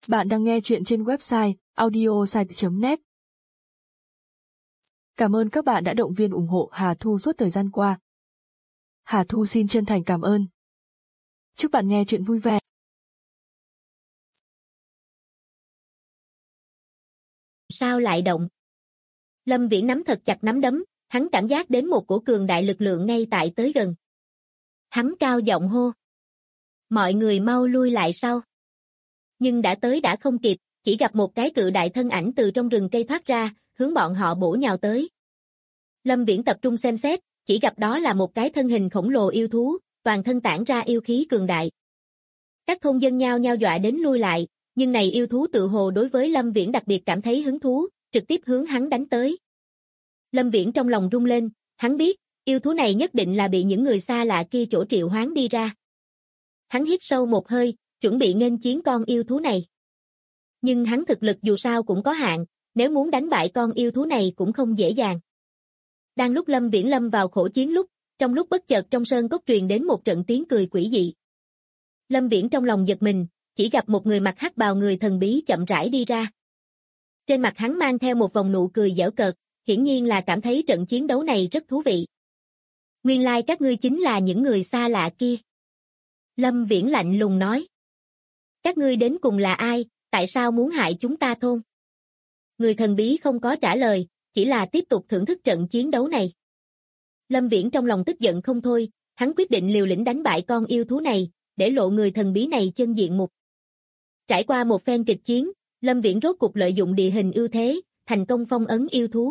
Bạn đang nghe chuyện trên website audiosite.net. Cảm ơn các bạn đã động viên ủng hộ Hà Thu suốt thời gian qua. Hà Thu xin chân thành cảm ơn. Chúc bạn nghe chuyện vui vẻ. Sao lại động? Lâm Viễn nắm thật chặt nắm đấm, hắn cảm giác đến một cổ cường đại lực lượng ngay tại tới gần. Hắn cao giọng hô. Mọi người mau lui lại sau. Nhưng đã tới đã không kịp, chỉ gặp một cái cự đại thân ảnh từ trong rừng cây thoát ra, hướng bọn họ bổ nhào tới. Lâm Viễn tập trung xem xét, chỉ gặp đó là một cái thân hình khổng lồ yêu thú, toàn thân tản ra yêu khí cường đại. Các thôn dân nhao nhao dọa đến lui lại, nhưng này yêu thú tự hồ đối với Lâm Viễn đặc biệt cảm thấy hứng thú, trực tiếp hướng hắn đánh tới. Lâm Viễn trong lòng rung lên, hắn biết, yêu thú này nhất định là bị những người xa lạ kia chỗ triệu hoán đi ra. Hắn hít sâu một hơi, chuẩn bị nghênh chiến con yêu thú này. Nhưng hắn thực lực dù sao cũng có hạn, nếu muốn đánh bại con yêu thú này cũng không dễ dàng. Đang lúc Lâm Viễn lâm vào khổ chiến lúc, trong lúc bất chợt trong sơn cốc truyền đến một trận tiếng cười quỷ dị. Lâm Viễn trong lòng giật mình, chỉ gặp một người mặc hắc bào người thần bí chậm rãi đi ra. Trên mặt hắn mang theo một vòng nụ cười giễu cợt, hiển nhiên là cảm thấy trận chiến đấu này rất thú vị. Nguyên lai các ngươi chính là những người xa lạ kia. Lâm Viễn lạnh lùng nói. Các ngươi đến cùng là ai, tại sao muốn hại chúng ta thôn? Người thần bí không có trả lời, chỉ là tiếp tục thưởng thức trận chiến đấu này. Lâm Viễn trong lòng tức giận không thôi, hắn quyết định liều lĩnh đánh bại con yêu thú này, để lộ người thần bí này chân diện mục. Trải qua một phen kịch chiến, Lâm Viễn rốt cục lợi dụng địa hình ưu thế, thành công phong ấn yêu thú.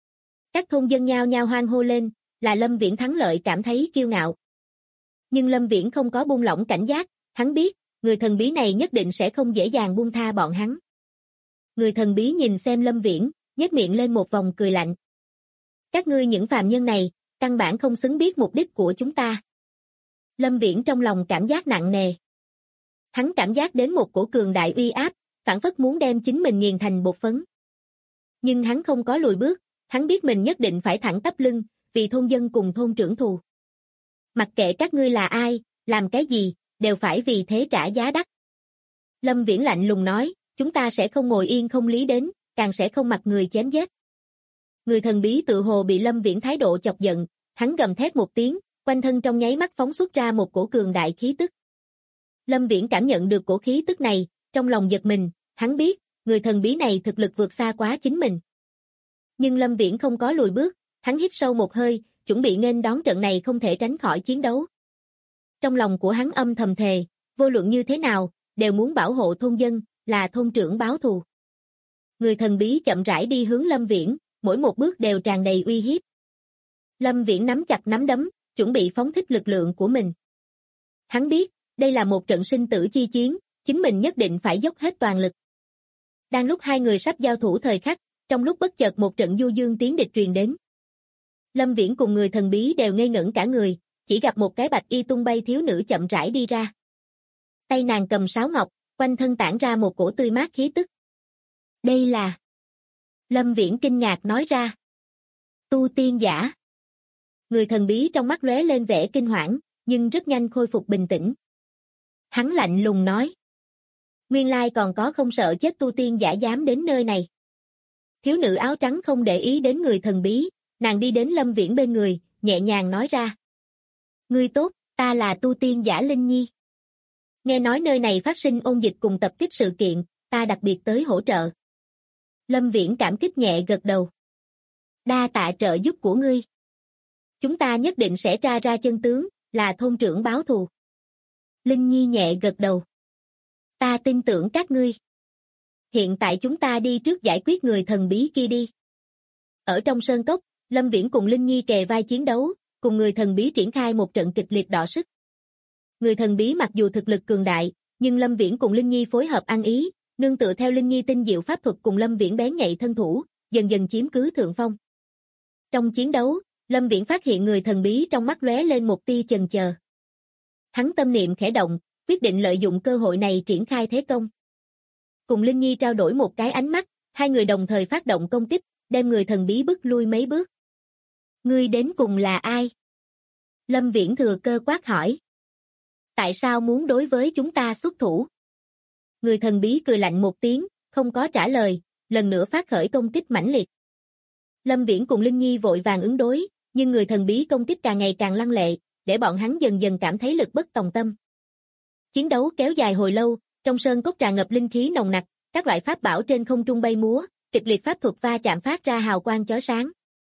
Các thôn dân nhao nhao hoan hô lên, là Lâm Viễn thắng lợi cảm thấy kiêu ngạo. Nhưng Lâm Viễn không có buông lỏng cảnh giác, hắn biết, người thần bí này nhất định sẽ không dễ dàng buông tha bọn hắn. Người thần bí nhìn xem Lâm Viễn, nhếch miệng lên một vòng cười lạnh. Các ngươi những phàm nhân này, căn bản không xứng biết mục đích của chúng ta. Lâm Viễn trong lòng cảm giác nặng nề. Hắn cảm giác đến một cổ cường đại uy áp, phảng phất muốn đem chính mình nghiền thành bột phấn. Nhưng hắn không có lùi bước, hắn biết mình nhất định phải thẳng tắp lưng, vì thôn dân cùng thôn trưởng thù. Mặc kệ các ngươi là ai, làm cái gì, đều phải vì thế trả giá đắt. Lâm Viễn lạnh lùng nói, chúng ta sẽ không ngồi yên không lý đến, càng sẽ không mặc người chém giết. Người thần bí tự hồ bị Lâm Viễn thái độ chọc giận, hắn gầm thét một tiếng, quanh thân trong nháy mắt phóng xuất ra một cổ cường đại khí tức. Lâm Viễn cảm nhận được cổ khí tức này, trong lòng giật mình, hắn biết, người thần bí này thực lực vượt xa quá chính mình. Nhưng Lâm Viễn không có lùi bước, hắn hít sâu một hơi, chuẩn bị nghênh đón trận này không thể tránh khỏi chiến đấu. Trong lòng của hắn âm thầm thề, vô luận như thế nào, đều muốn bảo hộ thôn dân, là thôn trưởng báo thù. Người thần bí chậm rãi đi hướng Lâm Viễn, mỗi một bước đều tràn đầy uy hiếp. Lâm Viễn nắm chặt nắm đấm, chuẩn bị phóng thích lực lượng của mình. Hắn biết, đây là một trận sinh tử chi chiến, chính mình nhất định phải dốc hết toàn lực. Đang lúc hai người sắp giao thủ thời khắc, trong lúc bất chợt một trận du dương tiếng địch truyền đến. Lâm Viễn cùng người thần bí đều ngây ngẩn cả người, chỉ gặp một cái bạch y tung bay thiếu nữ chậm rãi đi ra. Tay nàng cầm sáo ngọc, quanh thân tản ra một cổ tươi mát khí tức. Đây là... Lâm Viễn kinh ngạc nói ra. Tu tiên giả. Người thần bí trong mắt lóe lên vẻ kinh hoảng, nhưng rất nhanh khôi phục bình tĩnh. Hắn lạnh lùng nói. Nguyên lai còn có không sợ chết tu tiên giả dám đến nơi này. Thiếu nữ áo trắng không để ý đến người thần bí, nàng đi đến Lâm Viễn bên người, nhẹ nhàng nói ra. Ngươi tốt, ta là tu tiên giả Linh Nhi. Nghe nói nơi này phát sinh ôn dịch cùng tập kích sự kiện, ta đặc biệt tới hỗ trợ. Lâm Viễn cảm kích nhẹ gật đầu. Đa tạ trợ giúp của ngươi. Chúng ta nhất định sẽ tra ra chân tướng, là thôn trưởng báo thù. Linh Nhi nhẹ gật đầu. Ta tin tưởng các ngươi. Hiện tại chúng ta đi trước giải quyết người thần bí kia đi. Ở trong sơn cốc, Lâm Viễn cùng Linh Nhi kề vai chiến đấu, cùng người thần bí triển khai một trận kịch liệt đọ sức. Người thần bí mặc dù thực lực cường đại, nhưng Lâm Viễn cùng Linh Nhi phối hợp ăn ý, nương tựa theo Linh Nhi tinh diệu pháp thuật cùng Lâm Viễn bén nhạy thân thủ, dần dần chiếm cứ thượng phong. Trong chiến đấu, Lâm Viễn phát hiện người thần bí trong mắt lóe lên một tia chần chờ. Hắn tâm niệm khẽ động, quyết định lợi dụng cơ hội này triển khai thế công. Cùng Linh Nhi trao đổi một cái ánh mắt, hai người đồng thời phát động công kích, đem người thần bí bức lui mấy bước. Ngươi đến cùng là ai? Lâm Viễn thừa cơ quát hỏi. Tại sao muốn đối với chúng ta xuất thủ? Người thần bí cười lạnh một tiếng, không có trả lời, lần nữa phát khởi công kích mãnh liệt. Lâm Viễn cùng Linh Nhi vội vàng ứng đối, nhưng người thần bí công kích càng ngày càng lăng lệ, để bọn hắn dần dần cảm thấy lực bất tòng tâm. Chiến đấu kéo dài hồi lâu, trong sơn cốc tràn ngập linh khí nồng nặc, các loại pháp bảo trên không trung bay múa, kịch liệt pháp thuật va chạm phát ra hào quang chói sáng.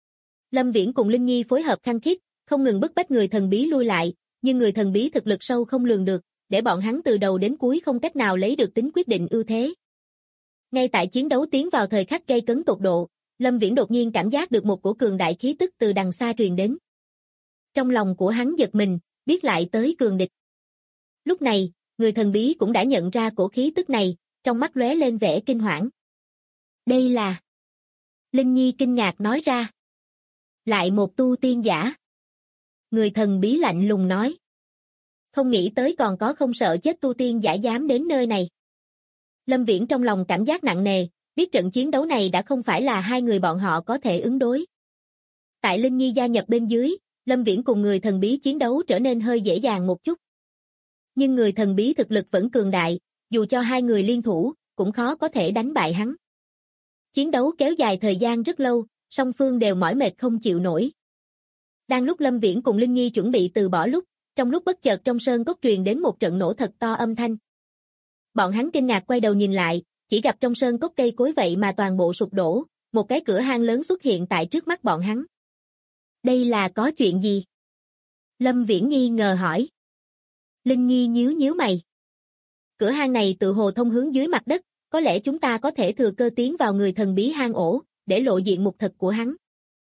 Lâm Viễn cùng Linh Nhi phối hợp khăng khít, không ngừng bức bách người thần bí lui lại, nhưng người thần bí thực lực sâu không lường được, để bọn hắn từ đầu đến cuối không cách nào lấy được tính quyết định ưu thế. Ngay tại chiến đấu tiến vào thời khắc gay cấn tột độ, Lâm Viễn đột nhiên cảm giác được một cổ cường đại khí tức từ đằng xa truyền đến. Trong lòng của hắn giật mình, biết lại tới cường địch. Lúc này, người thần bí cũng đã nhận ra cổ khí tức này, trong mắt lóe lên vẻ kinh hoảng. Đây là... Linh Nhi kinh ngạc nói ra. Lại một tu tiên giả. Người thần bí lạnh lùng nói. Không nghĩ tới còn có không sợ chết tu tiên giả dám đến nơi này. Lâm Viễn trong lòng cảm giác nặng nề, biết trận chiến đấu này đã không phải là hai người bọn họ có thể ứng đối. Tại Linh Nhi gia nhập bên dưới, Lâm Viễn cùng người thần bí chiến đấu trở nên hơi dễ dàng một chút. Nhưng người thần bí thực lực vẫn cường đại, dù cho hai người liên thủ, cũng khó có thể đánh bại hắn. Chiến đấu kéo dài thời gian rất lâu, song phương đều mỏi mệt không chịu nổi. Đang lúc Lâm Viễn cùng Linh Nhi chuẩn bị từ bỏ lúc, trong lúc bất chợt trong sơn cốc truyền đến một trận nổ thật to âm thanh. Bọn hắn kinh ngạc quay đầu nhìn lại, chỉ gặp trong sơn cốc cây cối vậy mà toàn bộ sụp đổ, một cái cửa hang lớn xuất hiện tại trước mắt bọn hắn. Đây là có chuyện gì? Lâm Viễn nghi ngờ hỏi. Linh Nhi nhíu nhíu mày. Cửa hang này tự hồ thông hướng dưới mặt đất, có lẽ chúng ta có thể thừa cơ tiến vào người thần bí hang ổ, để lộ diện mục thật của hắn.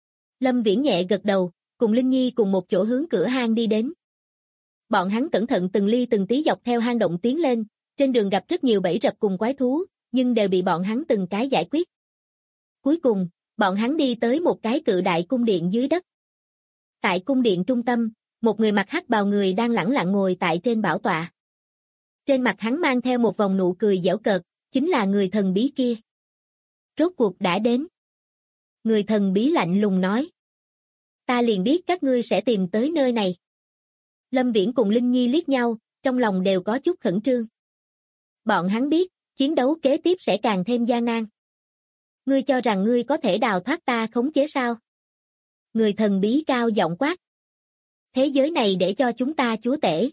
Lâm Viễn nhẹ gật đầu, cùng Linh Nhi cùng một chỗ hướng cửa hang đi đến. Bọn hắn cẩn thận từng ly từng tí dọc theo hang động tiến lên, trên đường gặp rất nhiều bẫy rập cùng quái thú, nhưng đều bị bọn hắn từng cái giải quyết. Cuối cùng, bọn hắn đi tới một cái cự đại cung điện dưới đất. Tại cung điện trung tâm, một người mặc hắc bào người đang lẳng lặng ngồi tại trên bảo tọa. Trên mặt hắn mang theo một vòng nụ cười giễu cợt, chính là người thần bí kia. Rốt cuộc đã đến. Người thần bí lạnh lùng nói. Ta liền biết các ngươi sẽ tìm tới nơi này. Lâm Viễn cùng Linh Nhi liếc nhau, trong lòng đều có chút khẩn trương. Bọn hắn biết, chiến đấu kế tiếp sẽ càng thêm gian nan. Ngươi cho rằng ngươi có thể đào thoát ta khống chế sao? Người thần bí cao giọng quát. Thế giới này để cho chúng ta chúa tể.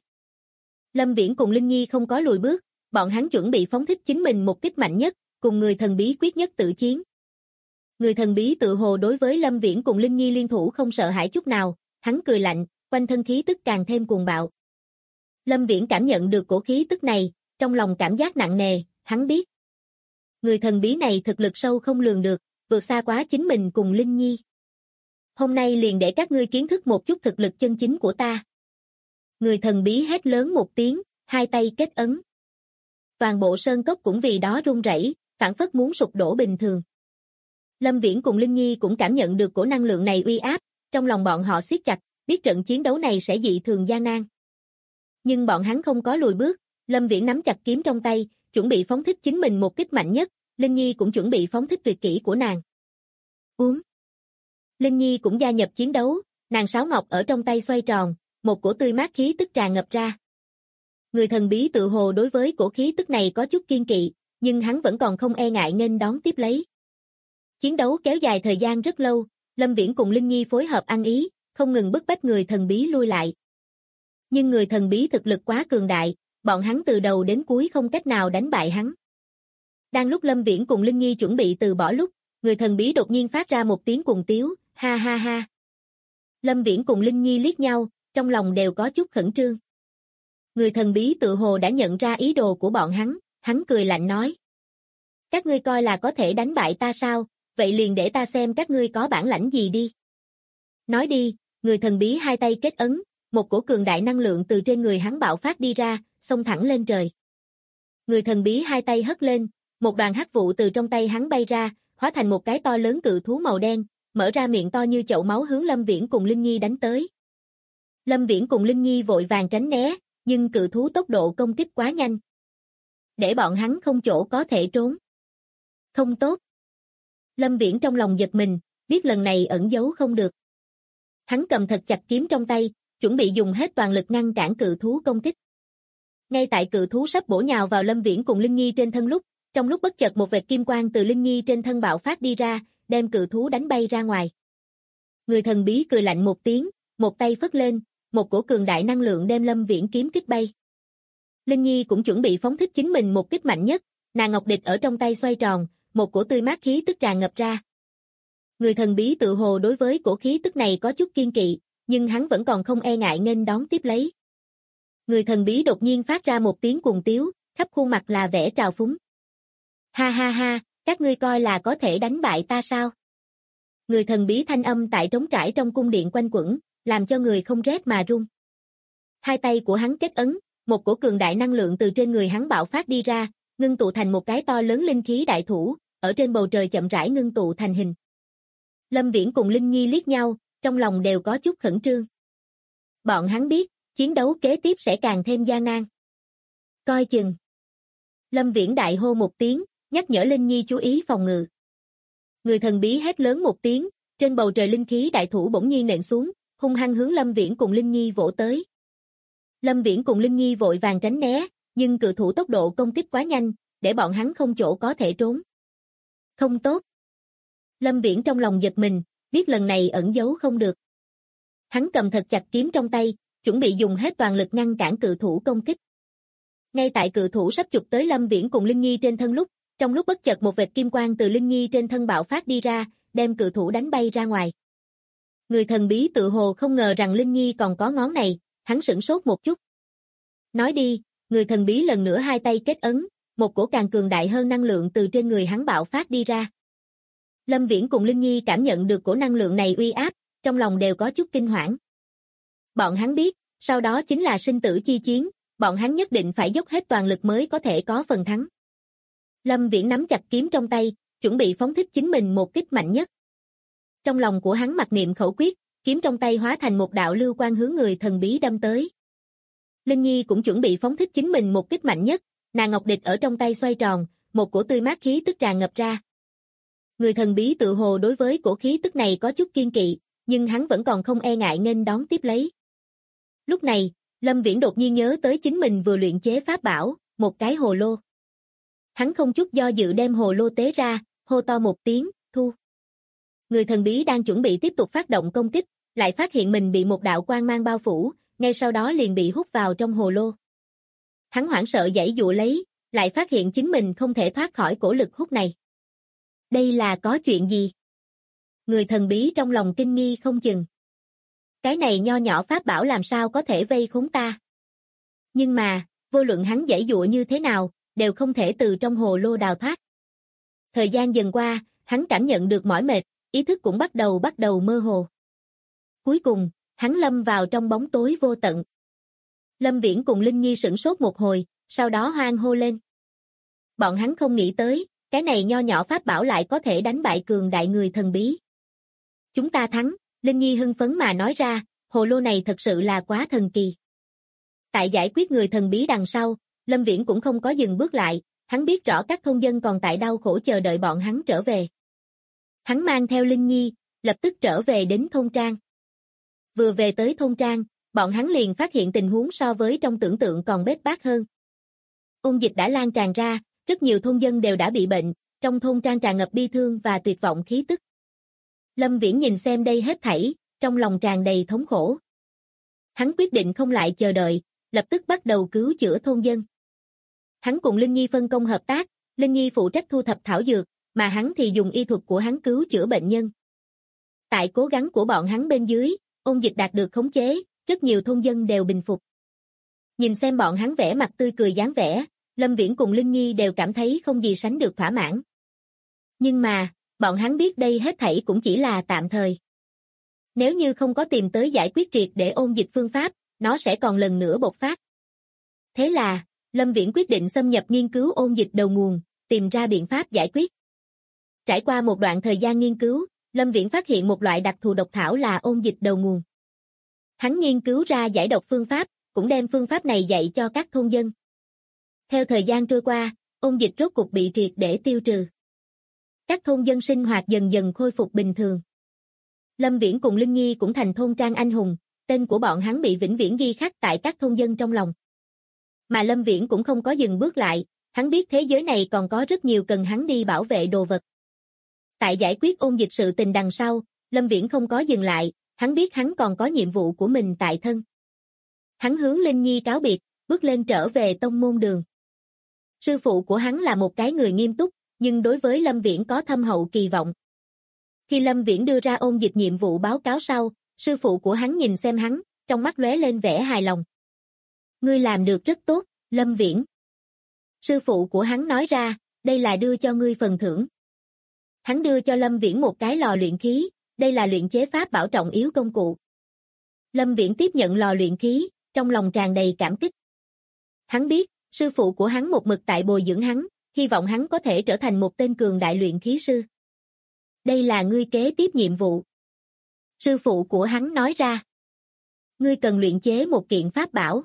Lâm Viễn cùng Linh Nhi không có lùi bước, bọn hắn chuẩn bị phóng thích chính mình một kích mạnh nhất, cùng người thần bí quyết nhất tự chiến. Người thần bí tự hồ đối với Lâm Viễn cùng Linh Nhi liên thủ không sợ hãi chút nào, hắn cười lạnh, quanh thân khí tức càng thêm cuồng bạo. Lâm Viễn cảm nhận được cổ khí tức này, trong lòng cảm giác nặng nề, hắn biết. Người thần bí này thực lực sâu không lường được, vượt xa quá chính mình cùng Linh Nhi. Hôm nay liền để các ngươi kiến thức một chút thực lực chân chính của ta. Người thần bí hét lớn một tiếng, hai tay kết ấn. Toàn bộ sơn cốc cũng vì đó rung rẩy, phảng phất muốn sụp đổ bình thường. Lâm Viễn cùng Linh Nhi cũng cảm nhận được cổ năng lượng này uy áp, trong lòng bọn họ siết chặt, biết trận chiến đấu này sẽ dị thường gian nan. Nhưng bọn hắn không có lùi bước, Lâm Viễn nắm chặt kiếm trong tay, chuẩn bị phóng thích chính mình một kích mạnh nhất, Linh Nhi cũng chuẩn bị phóng thích tuyệt kỹ của nàng. Uống. Linh Nhi cũng gia nhập chiến đấu, nàng sáo ngọc ở trong tay xoay tròn, một cổ tươi mát khí tức tràn ngập ra. Người thần bí tự hồ đối với cổ khí tức này có chút kiên kỵ, nhưng hắn vẫn còn không e ngại nghênh đón tiếp lấy. Chiến đấu kéo dài thời gian rất lâu, Lâm Viễn cùng Linh Nhi phối hợp ăn ý, không ngừng bức bách người thần bí lui lại. Nhưng người thần bí thực lực quá cường đại, bọn hắn từ đầu đến cuối không cách nào đánh bại hắn. Đang lúc Lâm Viễn cùng Linh Nhi chuẩn bị từ bỏ lúc, người thần bí đột nhiên phát ra một tiếng cuồng tiếu, ha ha ha. Lâm Viễn cùng Linh Nhi liếc nhau, trong lòng đều có chút khẩn trương. Người thần bí tự hồ đã nhận ra ý đồ của bọn hắn cười lạnh nói. Các ngươi coi là có thể đánh bại ta sao, vậy liền để ta xem các ngươi có bản lãnh gì đi. Nói đi, người thần bí hai tay kết ấn, một cổ cường đại năng lượng từ trên người hắn bạo phát đi ra, xông thẳng lên trời. Người thần bí hai tay hất lên, một đoàn hắc vụ từ trong tay hắn bay ra, hóa thành một cái to lớn cự thú màu đen, mở ra miệng to như chậu máu hướng Lâm Viễn cùng Linh Nhi đánh tới. Lâm Viễn cùng Linh Nhi vội vàng tránh né, nhưng cự thú tốc độ công kích quá nhanh. Để bọn hắn không chỗ có thể trốn. Không tốt. Lâm Viễn trong lòng giật mình, biết lần này ẩn giấu không được. Hắn cầm thật chặt kiếm trong tay, chuẩn bị dùng hết toàn lực ngăn cản cự thú công kích. Ngay tại cự thú sắp bổ nhào vào Lâm Viễn cùng Linh Nhi trên thân lúc, trong lúc bất chợt một vệt kim quang từ Linh Nhi trên thân bạo phát đi ra, đem cự thú đánh bay ra ngoài. Người thần bí cười lạnh một tiếng, một tay phất lên, một cổ cường đại năng lượng đem Lâm Viễn kiếm kích bay. Linh Nhi cũng chuẩn bị phóng thích chính mình một kích mạnh nhất, nàng ngọc địch ở trong tay xoay tròn, một cổ tươi mát khí tức tràn ngập ra. Người thần bí tự hồ đối với cổ khí tức này có chút kiên kỵ, nhưng hắn vẫn còn không e ngại nghênh đón tiếp lấy. Người thần bí đột nhiên phát ra một tiếng cuồng tiếu, khắp khuôn mặt là vẻ trào phúng. Ha ha ha, các ngươi coi là có thể đánh bại ta sao? Người thần bí thanh âm tại trống trải trong cung điện quanh quẩn, làm cho người không rét mà run. Hai tay của hắn kết ấn, một cổ cường đại năng lượng từ trên người hắn bạo phát đi ra, ngưng tụ thành một cái to lớn linh khí đại thủ, ở trên bầu trời chậm rãi ngưng tụ thành hình. Lâm Viễn cùng Linh Nhi liếc nhau, trong lòng đều có chút khẩn trương. Bọn hắn biết, chiến đấu kế tiếp sẽ càng thêm gian nan. Coi chừng. Lâm Viễn đại hô một tiếng, nhắc nhở Linh Nhi chú ý phòng ngự. Người thần bí hét lớn một tiếng, trên bầu trời linh khí đại thủ bỗng nhiên nện xuống, hung hăng hướng Lâm Viễn cùng Linh Nhi vỗ tới. Lâm Viễn cùng Linh Nhi vội vàng tránh né, nhưng cự thủ tốc độ công kích quá nhanh, để bọn hắn không chỗ có thể trốn. Không tốt. Lâm Viễn trong lòng giật mình, biết lần này ẩn giấu không được. Hắn cầm thật chặt kiếm trong tay, chuẩn bị dùng hết toàn lực ngăn cản cự thủ công kích. Ngay tại cự thủ sắp chụp tới Lâm Viễn cùng Linh Nhi trên thân lúc, trong lúc bất chợt một vệt kim quang từ Linh Nhi trên thân bạo phát đi ra, đem cự thủ đánh bay ra ngoài. Người thần bí tự hồ không ngờ rằng Linh Nhi còn có ngón này, hắn sửng sốt một chút. Nói đi, người thần bí lần nữa hai tay kết ấn, một cổ càng cường đại hơn năng lượng từ trên người hắn bạo phát đi ra. Lâm Viễn cùng Linh Nhi cảm nhận được cổ năng lượng này uy áp, trong lòng đều có chút kinh hoảng. Bọn hắn biết, sau đó chính là sinh tử chi chiến, bọn hắn nhất định phải dốc hết toàn lực mới có thể có phần thắng. Lâm Viễn nắm chặt kiếm trong tay, chuẩn bị phóng thích chính mình một kích mạnh nhất. Trong lòng của hắn mặc niệm khẩu quyết, kiếm trong tay hóa thành một đạo lưu quang hướng người thần bí đâm tới. Linh Nhi cũng chuẩn bị phóng thích chính mình một kích mạnh nhất, nàng ngọc địch ở trong tay xoay tròn, một cổ tươi mát khí tức tràn ngập ra. Người thần bí tự hồ đối với cổ khí tức này có chút kiên kỵ, nhưng hắn vẫn còn không e ngại nghênh đón tiếp lấy. Lúc này, Lâm Viễn đột nhiên nhớ tới chính mình vừa luyện chế pháp bảo, một cái hồ lô. Hắn không chút do dự đem hồ lô tế ra, hô to một tiếng, thu. Người thần bí đang chuẩn bị tiếp tục phát động công kích, lại phát hiện mình bị một đạo quang mang bao phủ, ngay sau đó liền bị hút vào trong hồ lô. Hắn hoảng sợ giãy giụa lấy, lại phát hiện chính mình không thể thoát khỏi cổ lực hút này. Đây là có chuyện gì? Người thần bí trong lòng kinh nghi không chừng. Cái này nho nhỏ pháp bảo làm sao có thể vây khốn ta? Nhưng mà, vô luận hắn giãy giụa như thế nào, đều không thể từ trong hồ lô đào thoát. Thời gian dần qua, hắn cảm nhận được mỏi mệt, ý thức cũng bắt đầu mơ hồ. Cuối cùng, hắn lâm vào trong bóng tối vô tận. Lâm Viễn cùng Linh Nhi sửng sốt một hồi, sau đó hoan hô lên. Bọn hắn không nghĩ tới, cái này nho nhỏ pháp bảo lại có thể đánh bại cường đại người thần bí. Chúng ta thắng, Linh Nhi hưng phấn mà nói ra, hồ lô này thật sự là quá thần kỳ. Tại giải quyết người thần bí đằng sau, Lâm Viễn cũng không có dừng bước lại, hắn biết rõ các thôn dân còn tại đau khổ chờ đợi bọn hắn trở về. Hắn mang theo Linh Nhi, lập tức trở về đến thôn trang. Vừa về tới thôn trang, bọn hắn liền phát hiện tình huống so với trong tưởng tượng còn bết bát hơn. Ôn dịch đã lan tràn ra, rất nhiều thôn dân đều đã bị bệnh, trong thôn trang tràn ngập bi thương và tuyệt vọng khí tức. Lâm Viễn nhìn xem đây hết thảy, trong lòng tràn đầy thống khổ. Hắn quyết định không lại chờ đợi, lập tức bắt đầu cứu chữa thôn dân. Hắn cùng Linh Nhi phân công hợp tác, Linh Nhi phụ trách thu thập thảo dược, mà hắn thì dùng y thuật của hắn cứu chữa bệnh nhân. Tại cố gắng của bọn hắn bên dưới, ôn dịch đạt được khống chế, rất nhiều thôn dân đều bình phục. Nhìn xem bọn hắn vẻ mặt tươi cười dáng vẻ, Lâm Viễn cùng Linh Nhi đều cảm thấy không gì sánh được thỏa mãn. Nhưng mà, bọn hắn biết đây hết thảy cũng chỉ là tạm thời. Nếu như không có tìm tới giải quyết triệt để ôn dịch phương pháp, nó sẽ còn lần nữa bộc phát. Thế là, Lâm Viễn quyết định xâm nhập nghiên cứu ôn dịch đầu nguồn, tìm ra biện pháp giải quyết. Trải qua một đoạn thời gian nghiên cứu, Lâm Viễn phát hiện một loại đặc thù độc thảo là ôn dịch đầu nguồn. Hắn nghiên cứu ra giải độc phương pháp, cũng đem phương pháp này dạy cho các thôn dân. Theo thời gian trôi qua, ôn dịch rốt cục bị triệt để tiêu trừ. Các thôn dân sinh hoạt dần dần khôi phục bình thường. Lâm Viễn cùng Linh Nhi cũng thành thôn trang anh hùng, tên của bọn hắn bị vĩnh viễn ghi khắc tại các thôn dân trong lòng. Mà Lâm Viễn cũng không có dừng bước lại, hắn biết thế giới này còn có rất nhiều cần hắn đi bảo vệ đồ vật. Tại giải quyết ôn dịch sự tình đằng sau, Lâm Viễn không có dừng lại, hắn biết hắn còn có nhiệm vụ của mình tại thân. Hắn hướng Linh Nhi cáo biệt, bước lên trở về tông môn đường. Sư phụ của hắn là một cái người nghiêm túc, nhưng đối với Lâm Viễn có thâm hậu kỳ vọng. Khi Lâm Viễn đưa ra ôn dịch nhiệm vụ báo cáo sau, sư phụ của hắn nhìn xem hắn, trong mắt lóe lên vẻ hài lòng. Ngươi làm được rất tốt, Lâm Viễn. Sư phụ của hắn nói ra, đây là đưa cho ngươi phần thưởng. Hắn đưa cho Lâm Viễn một cái lò luyện khí, đây là luyện chế pháp bảo trọng yếu công cụ. Lâm Viễn tiếp nhận lò luyện khí, trong lòng tràn đầy cảm kích. Hắn biết, sư phụ của hắn một mực tại bồi dưỡng hắn, hy vọng hắn có thể trở thành một tên cường đại luyện khí sư. Đây là ngươi kế tiếp nhiệm vụ. Sư phụ của hắn nói ra. Ngươi cần luyện chế một kiện pháp bảo.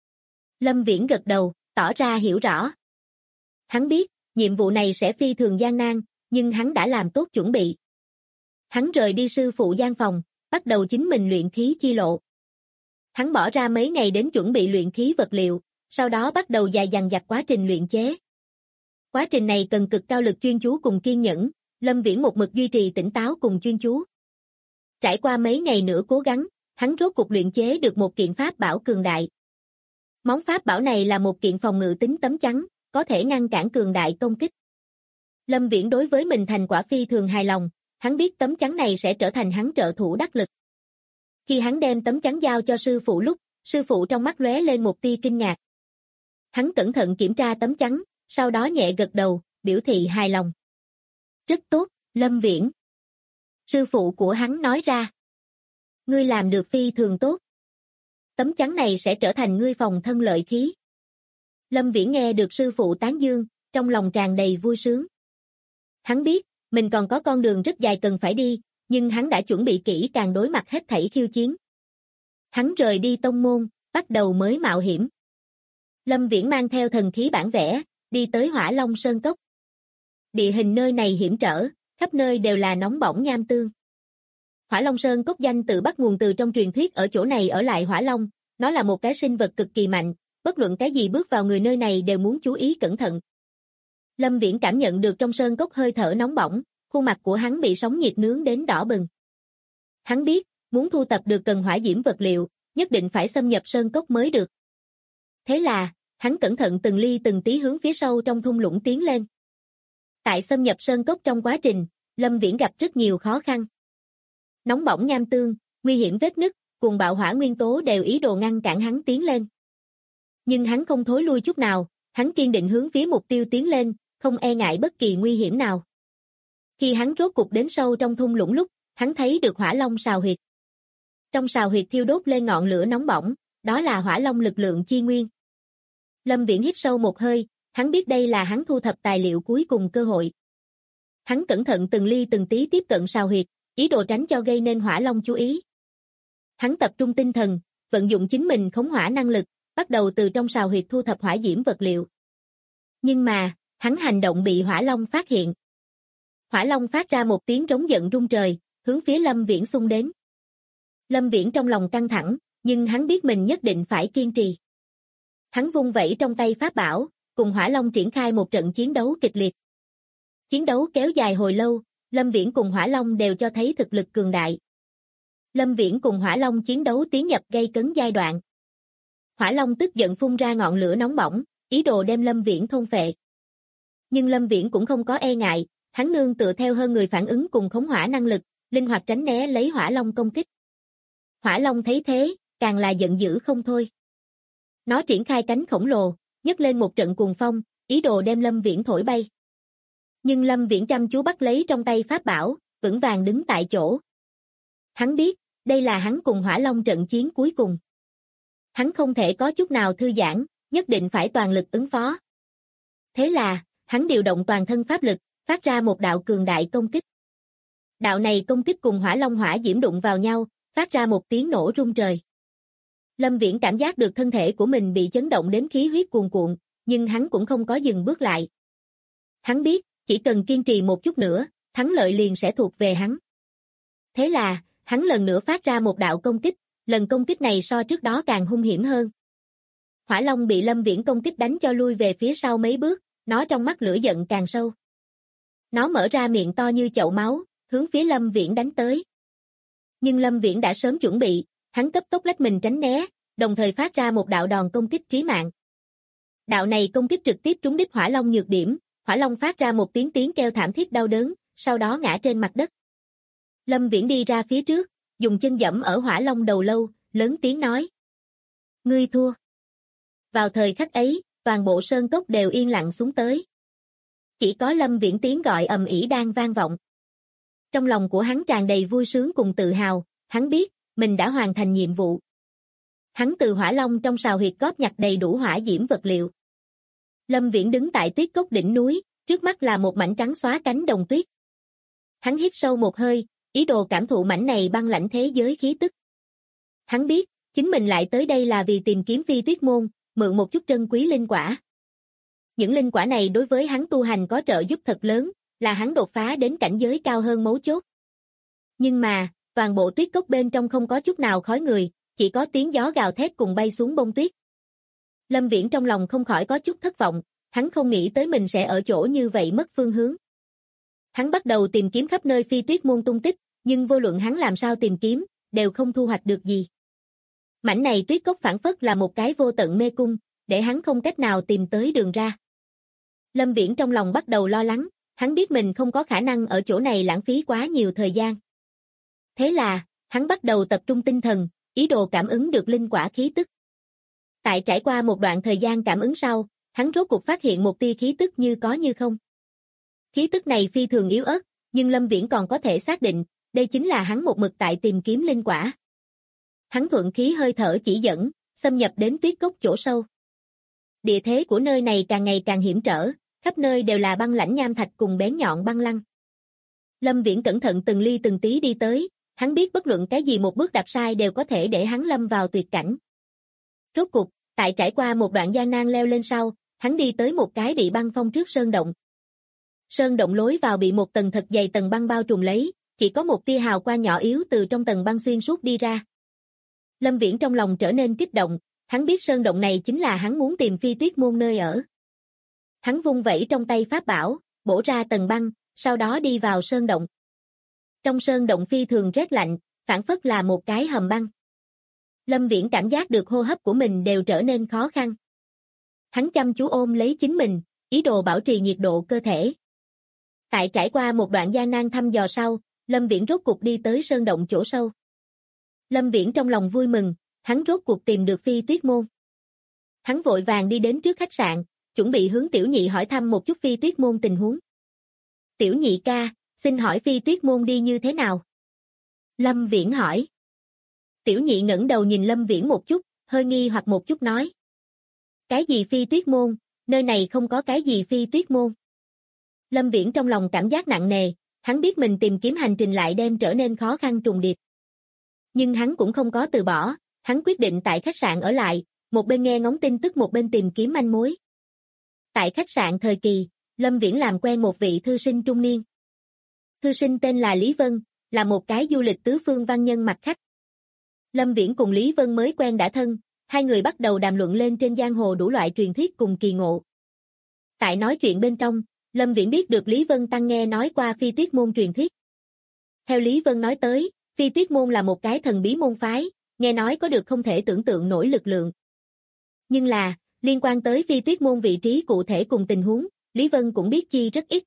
Lâm Viễn gật đầu, tỏ ra hiểu rõ. Hắn biết, nhiệm vụ này sẽ phi thường gian nan, nhưng hắn đã làm tốt chuẩn bị. Hắn rời đi sư phụ gian phòng, bắt đầu chính mình luyện khí chi lộ. Hắn bỏ ra mấy ngày đến chuẩn bị luyện khí vật liệu, sau đó bắt đầu dài dằng dặc quá trình luyện chế. Quá trình này cần cực cao lực chuyên chú cùng kiên nhẫn, Lâm Viễn một mực duy trì tỉnh táo cùng chuyên chú. Trải qua mấy ngày nữa cố gắng, hắn rốt cục luyện chế được một kiện pháp bảo cường đại. Món pháp bảo này là một kiện phòng ngự tính tấm chắn, có thể ngăn cản cường đại công kích. Lâm Viễn đối với mình thành quả phi thường hài lòng, hắn biết tấm chắn này sẽ trở thành hắn trợ thủ đắc lực. Khi hắn đem tấm chắn giao cho sư phụ lúc, sư phụ trong mắt lóe lên một tia kinh ngạc. Hắn cẩn thận kiểm tra tấm chắn, sau đó nhẹ gật đầu, biểu thị hài lòng. Rất tốt, Lâm Viễn. Sư phụ của hắn nói ra. Ngươi làm được phi thường tốt. Tấm chắn này sẽ trở thành ngươi phòng thân lợi khí. Lâm Viễn nghe được sư phụ tán dương, trong lòng tràn đầy vui sướng. Hắn biết, mình còn có con đường rất dài cần phải đi, nhưng hắn đã chuẩn bị kỹ càng đối mặt hết thảy khiêu chiến. Hắn rời đi tông môn, bắt đầu mới mạo hiểm. Lâm Viễn mang theo thần khí bản vẽ, đi tới Hỏa Long Sơn Cốc. Địa hình nơi này hiểm trở, khắp nơi đều là nóng bỏng nham tương. Hỏa Long Sơn Cốc danh tự bắt nguồn từ trong truyền thuyết ở chỗ này ở lại Hỏa Long, nó là một cái sinh vật cực kỳ mạnh, bất luận cái gì bước vào người nơi này đều muốn chú ý cẩn thận. Lâm Viễn cảm nhận được trong sơn cốc hơi thở nóng bỏng, khuôn mặt của hắn bị sóng nhiệt nướng đến đỏ bừng. Hắn biết, muốn thu tập được cần hỏa diễm vật liệu, nhất định phải xâm nhập sơn cốc mới được. Thế là, hắn cẩn thận từng ly từng tí hướng phía sâu trong thung lũng tiến lên. Tại xâm nhập sơn cốc trong quá trình, Lâm Viễn gặp rất nhiều khó khăn. Nóng bỏng nham tương, nguy hiểm vết nứt, cùng bạo hỏa nguyên tố đều ý đồ ngăn cản hắn tiến lên. Nhưng hắn không thối lui chút nào, hắn kiên định hướng phía mục tiêu tiến lên, không e ngại bất kỳ nguy hiểm nào. Khi hắn rốt cục đến sâu trong thung lũng lúc, hắn thấy được hỏa long sào huyệt. Trong sào huyệt thiêu đốt lên ngọn lửa nóng bỏng, đó là hỏa long lực lượng chi nguyên. Lâm Viễn hít sâu một hơi, hắn biết đây là hắn thu thập tài liệu cuối cùng cơ hội. Hắn cẩn thận từng ly từng tí tiếp cận sào huyệt, ý đồ tránh cho gây nên hỏa long chú ý. Hắn tập trung tinh thần, vận dụng chính mình khống hỏa năng lực, bắt đầu từ trong sào huyệt thu thập hỏa diễm vật liệu. Nhưng mà, hắn hành động bị hỏa long phát hiện. Hỏa long phát ra một tiếng rống giận rung trời, hướng phía Lâm Viễn xung đến. Lâm Viễn trong lòng căng thẳng, nhưng hắn biết mình nhất định phải kiên trì. Hắn vung vẩy trong tay pháp bảo, cùng hỏa long triển khai một trận chiến đấu kịch liệt. Chiến đấu kéo dài hồi lâu, Lâm Viễn cùng hỏa long đều cho thấy thực lực cường đại. Lâm Viễn cùng hỏa long chiến đấu tiến nhập gay cấn giai đoạn. Hỏa long tức giận phun ra ngọn lửa nóng bỏng, ý đồ đem Lâm Viễn thôn phệ. Nhưng Lâm Viễn cũng không có e ngại, hắn nương tựa theo hơn người phản ứng cùng khống hỏa năng lực, linh hoạt tránh né lấy hỏa long công kích. Hỏa long thấy thế, càng là giận dữ không thôi. Nó triển khai cánh khổng lồ, nhấc lên một trận cuồng phong, ý đồ đem Lâm Viễn thổi bay. Nhưng Lâm Viễn chăm chú bắt lấy trong tay pháp bảo, vững vàng đứng tại chỗ. Hắn biết, đây là hắn cùng hỏa long trận chiến cuối cùng. Hắn không thể có chút nào thư giãn, nhất định phải toàn lực ứng phó. Thế là, hắn điều động toàn thân pháp lực, phát ra một đạo cường đại công kích. Đạo này công kích cùng hỏa long hỏa diễm đụng vào nhau, phát ra một tiếng nổ rung trời. Lâm Viễn cảm giác được thân thể của mình bị chấn động đến khí huyết cuồn cuộn, nhưng hắn cũng không có dừng bước lại. Hắn biết, chỉ cần kiên trì một chút nữa, thắng lợi liền sẽ thuộc về hắn. Thế là, hắn lần nữa phát ra một đạo công kích, lần công kích này so trước đó càng hung hiểm hơn. Hỏa Long bị Lâm Viễn công kích đánh cho lui về phía sau mấy bước, nó trong mắt lửa giận càng sâu. Nó mở ra miệng to như chậu máu, hướng phía Lâm Viễn đánh tới. Nhưng Lâm Viễn đã sớm chuẩn bị, hắn cấp tốc lách mình tránh né, đồng thời phát ra một đạo đòn công kích trí mạng. Đạo này công kích trực tiếp trúng đích Hỏa Long nhược điểm, Hỏa Long phát ra một tiếng kêu thảm thiết đau đớn, sau đó ngã trên mặt đất. Lâm Viễn đi ra phía trước, dùng chân giẫm ở Hỏa Long đầu lâu, lớn tiếng nói: "Ngươi thua." Vào thời khắc ấy, toàn bộ sơn cốc đều yên lặng xuống tới. Chỉ có Lâm Viễn tiếng gọi ầm ĩ đang vang vọng. Trong lòng của hắn tràn đầy vui sướng cùng tự hào, hắn biết, mình đã hoàn thành nhiệm vụ. Hắn từ Hỏa Long trong sào huyệt góp nhặt đầy đủ hỏa diễm vật liệu. Lâm Viễn đứng tại tuyết cốc đỉnh núi, trước mắt là một mảnh trắng xóa cánh đồng tuyết. Hắn hít sâu một hơi, ý đồ cảm thụ mảnh này băng lãnh thế giới khí tức. Hắn biết, chính mình lại tới đây là vì tìm kiếm phi tuyết môn, mượn một chút trân quý linh quả. Những linh quả này đối với hắn tu hành có trợ giúp thật lớn, là hắn đột phá đến cảnh giới cao hơn mấu chốt. Nhưng mà, toàn bộ tuyết cốc bên trong không có chút nào khói người, chỉ có tiếng gió gào thét cùng bay xuống bông tuyết. Lâm Viễn trong lòng không khỏi có chút thất vọng, hắn không nghĩ tới mình sẽ ở chỗ như vậy mất phương hướng. Hắn bắt đầu tìm kiếm khắp nơi phi tuyết môn tung tích, nhưng vô luận hắn làm sao tìm kiếm, đều không thu hoạch được gì. Mảnh này tuyết cốc phảng phất là một cái vô tận mê cung, để hắn không cách nào tìm tới đường ra. Lâm Viễn trong lòng bắt đầu lo lắng, hắn biết mình không có khả năng ở chỗ này lãng phí quá nhiều thời gian. Thế là, hắn bắt đầu tập trung tinh thần, ý đồ cảm ứng được linh quả khí tức. Tại trải qua một đoạn thời gian cảm ứng sau, hắn rốt cuộc phát hiện một tia khí tức như có như không. Khí tức này phi thường yếu ớt, nhưng Lâm Viễn còn có thể xác định, đây chính là hắn một mực tại tìm kiếm linh quả. Hắn thuận khí hơi thở chỉ dẫn, xâm nhập đến tuyết cốc chỗ sâu. Địa thế của nơi này càng ngày càng hiểm trở, khắp nơi đều là băng lãnh nham thạch cùng bén nhọn băng lăng. Lâm Viễn cẩn thận từng ly từng tí đi tới, hắn biết bất luận cái gì một bước đạp sai đều có thể để hắn lâm vào tuyệt cảnh. Rốt cục, tại trải qua một đoạn gian nan leo lên sau, hắn đi tới một cái bị băng phong trước sơn động. Sơn động lối vào bị một tầng thật dày tầng băng bao trùm lấy, chỉ có một tia hào quang nhỏ yếu từ trong tầng băng xuyên suốt đi ra. Lâm Viễn trong lòng trở nên kích động, hắn biết sơn động này chính là hắn muốn tìm phi tuyết môn nơi ở. Hắn vung vẩy trong tay pháp bảo, bổ ra tầng băng, sau đó đi vào sơn động. Trong sơn động phi thường rét lạnh, phảng phất là một cái hầm băng. Lâm Viễn cảm giác được hô hấp của mình đều trở nên khó khăn. Hắn chăm chú ôm lấy chính mình, ý đồ bảo trì nhiệt độ cơ thể. Tại trải qua một đoạn gian nan thăm dò sau, Lâm Viễn rốt cuộc đi tới sơn động chỗ sâu. Lâm Viễn trong lòng vui mừng, hắn rốt cuộc tìm được phi tuyết môn. Hắn vội vàng đi đến trước khách sạn, chuẩn bị hướng Tiểu Nhị hỏi thăm một chút phi tuyết môn tình huống. "Tiểu Nhị ca, xin hỏi phi tuyết môn đi như thế nào?" Lâm Viễn hỏi. Tiểu Nhị ngẩng đầu nhìn Lâm Viễn một chút, hơi nghi hoặc một chút nói: "Cái gì phi tuyết môn, nơi này không có cái gì phi tuyết môn." Lâm Viễn trong lòng cảm giác nặng nề, hắn biết mình tìm kiếm hành trình lại đem trở nên khó khăn trùng điệp. Nhưng hắn cũng không có từ bỏ, hắn quyết định tại khách sạn ở lại, một bên nghe ngóng tin tức một bên tìm kiếm manh mối. Tại khách sạn thời kỳ, Lâm Viễn làm quen một vị thư sinh trung niên. Thư sinh tên là Lý Vân, là một cái du lịch tứ phương văn nhân mặt khách. Lâm Viễn cùng Lý Vân mới quen đã thân, hai người bắt đầu đàm luận lên trên giang hồ đủ loại truyền thuyết cùng kỳ ngộ. Tại nói chuyện bên trong, Lâm Viễn biết được Lý Vân Tăng nghe nói qua phi tuyết môn truyền thuyết. Theo Lý Vân nói tới, phi tuyết môn là một cái thần bí môn phái, nghe nói có được không thể tưởng tượng nổi lực lượng. Nhưng là, liên quan tới phi tuyết môn vị trí cụ thể cùng tình huống, Lý Vân cũng biết chi rất ít.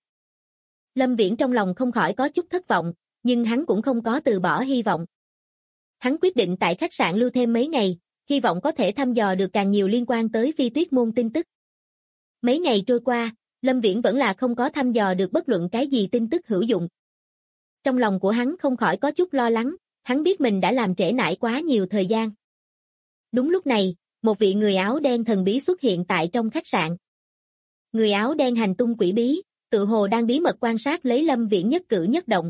Lâm Viễn trong lòng không khỏi có chút thất vọng, nhưng hắn cũng không có từ bỏ hy vọng. Hắn quyết định tại khách sạn lưu thêm mấy ngày, hy vọng có thể thăm dò được càng nhiều liên quan tới phi tuyết môn tin tức. Mấy ngày trôi qua, Lâm Viễn vẫn là không có thăm dò được bất luận cái gì tin tức hữu dụng. Trong lòng của hắn không khỏi có chút lo lắng, hắn biết mình đã làm trễ nải quá nhiều thời gian. Đúng lúc này, một vị người áo đen thần bí xuất hiện tại trong khách sạn. Người áo đen hành tung quỷ bí, tự hồ đang bí mật quan sát lấy Lâm Viễn nhất cử nhất động.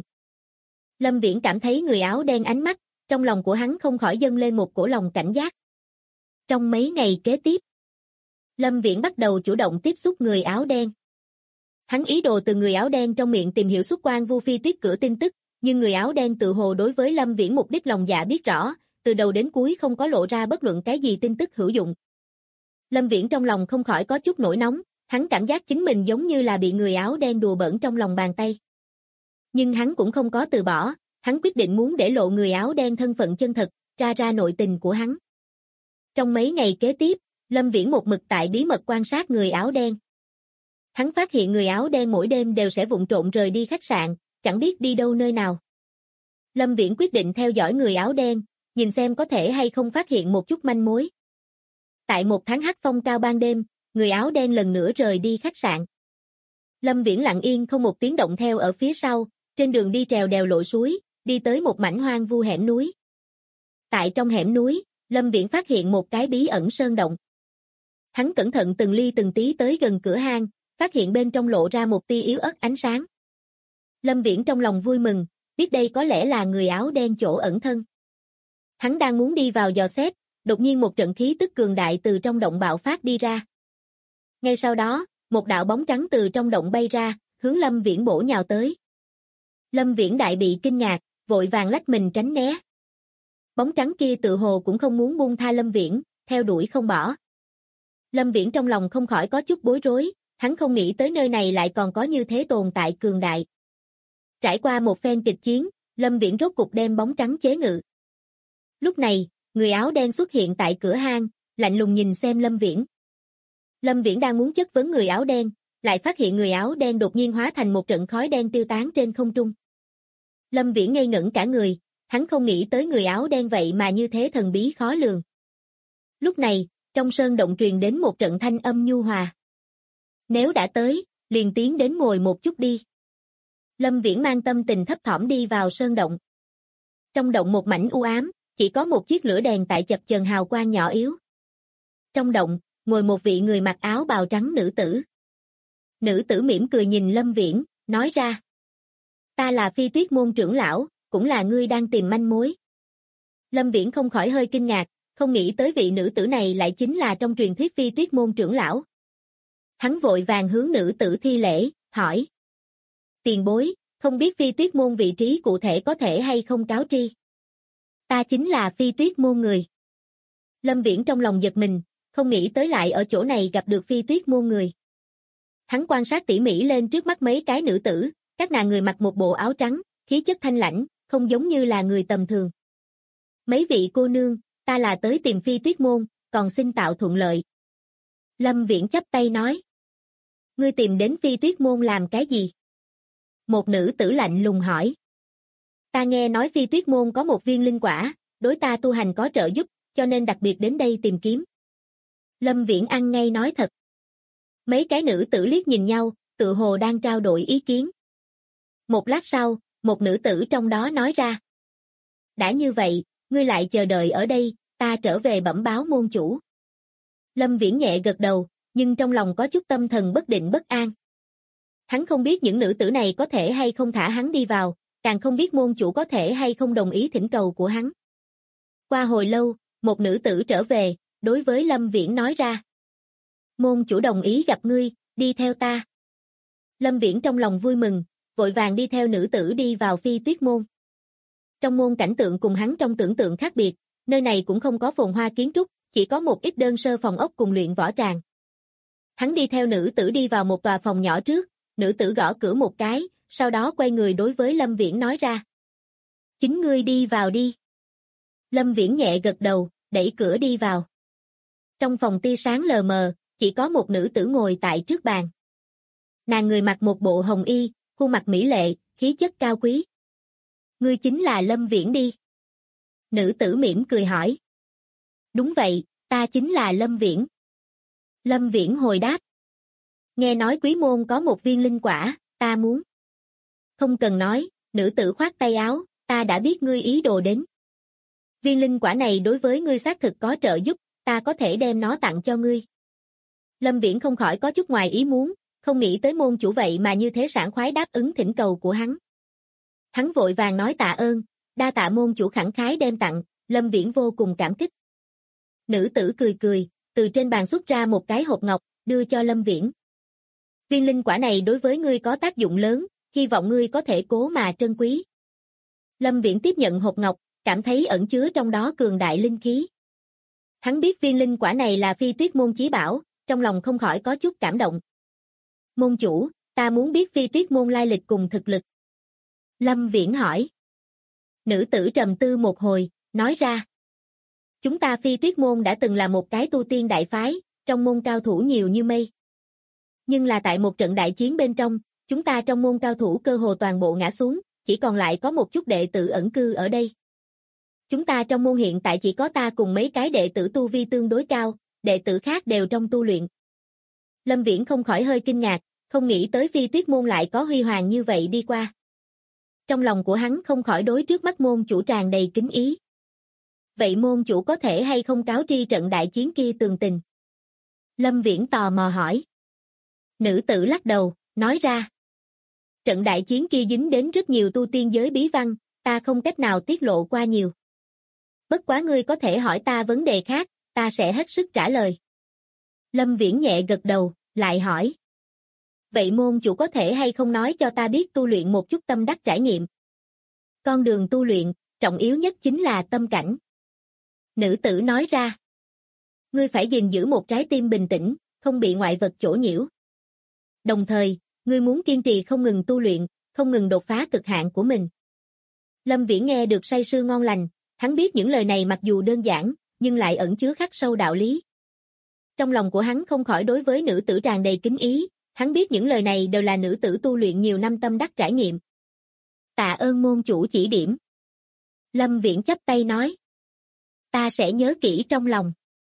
Lâm Viễn cảm thấy người áo đen ánh mắt, trong lòng của hắn không khỏi dâng lên một cổ lòng cảnh giác. Trong mấy ngày kế tiếp, Lâm Viễn bắt đầu chủ động tiếp xúc người áo đen. Hắn ý đồ từ người áo đen trong miệng tìm hiểu xuất quan Vu Phi Tuyết cửa tin tức, nhưng người áo đen tự hồ đối với Lâm Viễn mục đích lòng dạ biết rõ, từ đầu đến cuối không có lộ ra bất luận cái gì tin tức hữu dụng. Lâm Viễn trong lòng không khỏi có chút nổi nóng, hắn cảm giác chính mình giống như là bị người áo đen đùa bỡn trong lòng bàn tay. Nhưng hắn cũng không có từ bỏ, hắn quyết định muốn để lộ người áo đen thân phận chân thật, ra nội tình của hắn. Trong mấy ngày kế tiếp, Lâm Viễn một mực tại bí mật quan sát người áo đen. Hắn phát hiện người áo đen mỗi đêm đều sẽ vụng trộn rời đi khách sạn, chẳng biết đi đâu nơi nào. Lâm Viễn quyết định theo dõi người áo đen, nhìn xem có thể hay không phát hiện một chút manh mối. Tại một tháng hắc phong cao ban đêm, người áo đen lần nữa rời đi khách sạn. Lâm Viễn lặng yên không một tiếng động theo ở phía sau, trên đường đi trèo đèo lội suối, đi tới một mảnh hoang vu hẻm núi. Tại trong hẻm núi, Lâm Viễn phát hiện một cái bí ẩn sơn động. Hắn cẩn thận từng ly từng tí tới gần cửa hang, phát hiện bên trong lộ ra một tia yếu ớt ánh sáng. Lâm Viễn trong lòng vui mừng, biết đây có lẽ là người áo đen chỗ ẩn thân. Hắn đang muốn đi vào dò xét, đột nhiên một trận khí tức cường đại từ trong động bạo phát đi ra. Ngay sau đó, một đạo bóng trắng từ trong động bay ra, hướng Lâm Viễn bổ nhào tới. Lâm Viễn đại bị kinh ngạc, vội vàng lách mình tránh né. Bóng trắng kia tự hồ cũng không muốn buông tha Lâm Viễn, theo đuổi không bỏ. Lâm Viễn trong lòng không khỏi có chút bối rối, hắn không nghĩ tới nơi này lại còn có như thế tồn tại cường đại. Trải qua một phen kịch chiến, Lâm Viễn rốt cục đem bóng trắng chế ngự. Lúc này, người áo đen xuất hiện tại cửa hang, lạnh lùng nhìn xem Lâm Viễn. Lâm Viễn đang muốn chất vấn người áo đen, lại phát hiện người áo đen đột nhiên hóa thành một trận khói đen tiêu tán trên không trung. Lâm Viễn ngây ngẩn cả người, hắn không nghĩ tới người áo đen vậy mà như thế thần bí khó lường. Lúc này, trong sơn động truyền đến một trận thanh âm nhu hòa. Nếu đã tới, liền tiến đến ngồi một chút đi. Lâm Viễn mang tâm tình thấp thỏm đi vào sơn động. Trong động một mảnh u ám, chỉ có một chiếc lửa đèn tại chập chờn hào quang nhỏ yếu. Trong động, ngồi một vị người mặc áo bào trắng nữ tử. Nữ tử mỉm cười nhìn Lâm Viễn, nói ra. Ta là Phi Tuyết môn trưởng lão, cũng là ngươi đang tìm manh mối. Lâm Viễn không khỏi hơi kinh ngạc, không nghĩ tới vị nữ tử này lại chính là trong truyền thuyết Phi Tuyết môn trưởng lão. Hắn vội vàng hướng nữ tử thi lễ, hỏi. Tiền bối, không biết Phi Tuyết môn vị trí cụ thể có thể hay không cáo tri. Ta chính là Phi Tuyết môn người. Lâm Viễn trong lòng giật mình, không nghĩ tới lại ở chỗ này gặp được Phi Tuyết môn người. Hắn quan sát tỉ mỉ lên trước mắt mấy cái nữ tử, các nàng người mặc một bộ áo trắng, khí chất thanh lãnh, không giống như là người tầm thường. Mấy vị cô nương, ta là tới tìm Phi Tuyết môn, còn xin tạo thuận lợi. Lâm Viễn chắp tay nói. Ngươi tìm đến Phi Tuyết môn làm cái gì? Một nữ tử lạnh lùng hỏi. Ta nghe nói Phi Tuyết môn có một viên linh quả, đối ta tu hành có trợ giúp, cho nên đặc biệt đến đây tìm kiếm. Lâm Viễn ăn ngay nói thật. Mấy cái nữ tử liếc nhìn nhau, tự hồ đang trao đổi ý kiến. Một lát sau, một nữ tử trong đó nói ra. Đã như vậy, ngươi lại chờ đợi ở đây, ta trở về bẩm báo môn chủ. Lâm Viễn nhẹ gật đầu, nhưng trong lòng có chút tâm thần bất định bất an. Hắn không biết những nữ tử này có thể hay không thả hắn đi vào, càng không biết môn chủ có thể hay không đồng ý thỉnh cầu của hắn. Qua hồi lâu, một nữ tử trở về, đối với Lâm Viễn nói ra. Môn chủ đồng ý gặp ngươi, đi theo ta. Lâm Viễn trong lòng vui mừng, vội vàng đi theo nữ tử đi vào Phi Tuyết môn. Trong môn cảnh tượng cùng hắn trong tưởng tượng khác biệt, nơi này cũng không có phồn hoa kiến trúc, chỉ có một ít đơn sơ phòng ốc cùng luyện võ tràng. Hắn đi theo nữ tử đi vào một tòa phòng nhỏ trước, nữ tử gõ cửa một cái, sau đó quay người đối với Lâm Viễn nói ra. Chính ngươi đi vào đi. Lâm Viễn nhẹ gật đầu, đẩy cửa đi vào. Trong phòng tia sáng lờ mờ, chỉ có một nữ tử ngồi tại trước bàn. Nàng người mặc một bộ hồng y, khuôn mặt mỹ lệ, khí chất cao quý. Ngươi chính là Lâm Viễn đi. Nữ tử mỉm cười hỏi. Đúng vậy, ta chính là Lâm Viễn. Lâm Viễn hồi đáp. Nghe nói quý môn có một viên linh quả, ta muốn. Không cần nói, nữ tử khoát tay áo, ta đã biết ngươi ý đồ đến. Viên linh quả này đối với ngươi xác thực có trợ giúp, ta có thể đem nó tặng cho ngươi. Lâm Viễn không khỏi có chút ngoài ý muốn, không nghĩ tới môn chủ vậy mà như thế sảng khoái đáp ứng thỉnh cầu của hắn. Hắn vội vàng nói tạ ơn, đa tạ môn chủ khẳng khái đem tặng, Lâm Viễn vô cùng cảm kích. Nữ tử cười cười, từ trên bàn xuất ra một cái hộp ngọc, đưa cho Lâm Viễn. Viên linh quả này đối với ngươi có tác dụng lớn, hy vọng ngươi có thể cố mà trân quý. Lâm Viễn tiếp nhận hộp ngọc, cảm thấy ẩn chứa trong đó cường đại linh khí. Hắn biết viên linh quả này là Phi Tuyết môn chí bảo, trong lòng không khỏi có chút cảm động. Môn chủ, ta muốn biết Phi Tuyết môn lai lịch cùng thực lực. Lâm Viễn hỏi. Nữ tử trầm tư một hồi, nói ra. Chúng ta Phi Tuyết môn đã từng là một cái tu tiên đại phái, trong môn cao thủ nhiều như mây. Nhưng là tại một trận đại chiến bên trong, chúng ta trong môn cao thủ cơ hồ toàn bộ ngã xuống, chỉ còn lại có một chút đệ tử ẩn cư ở đây. Chúng ta trong môn hiện tại chỉ có ta cùng mấy cái đệ tử tu vi tương đối cao, đệ tử khác đều trong tu luyện. Lâm Viễn không khỏi hơi kinh ngạc, không nghĩ tới Phi Tuyết môn lại có huy hoàng như vậy đi qua. Trong lòng của hắn không khỏi đối trước mắt môn chủ tràn đầy kính ý. Vậy môn chủ có thể hay không cáo tri trận đại chiến kia tường tình? Lâm Viễn tò mò hỏi. Nữ tử lắc đầu, nói ra. Trận đại chiến kia dính đến rất nhiều tu tiên giới bí văn, ta không cách nào tiết lộ qua nhiều. Bất quá ngươi có thể hỏi ta vấn đề khác, ta sẽ hết sức trả lời. Lâm Viễn nhẹ gật đầu, lại hỏi. Vậy môn chủ có thể hay không nói cho ta biết tu luyện một chút tâm đắc trải nghiệm? Con đường tu luyện, trọng yếu nhất chính là tâm cảnh. Nữ tử nói ra. Ngươi phải gìn giữ một trái tim bình tĩnh, không bị ngoại vật chỗ nhiễu. Đồng thời, ngươi muốn kiên trì không ngừng tu luyện, không ngừng đột phá cực hạn của mình. Lâm Viễn nghe được say sưa ngon lành, hắn biết những lời này mặc dù đơn giản, nhưng lại ẩn chứa khắc sâu đạo lý. Trong lòng của hắn không khỏi đối với nữ tử tràn đầy kính ý, hắn biết những lời này đều là nữ tử tu luyện nhiều năm tâm đắc trải nghiệm. Tạ ơn môn chủ chỉ điểm. Lâm Viễn chắp tay nói. Ta sẽ nhớ kỹ trong lòng.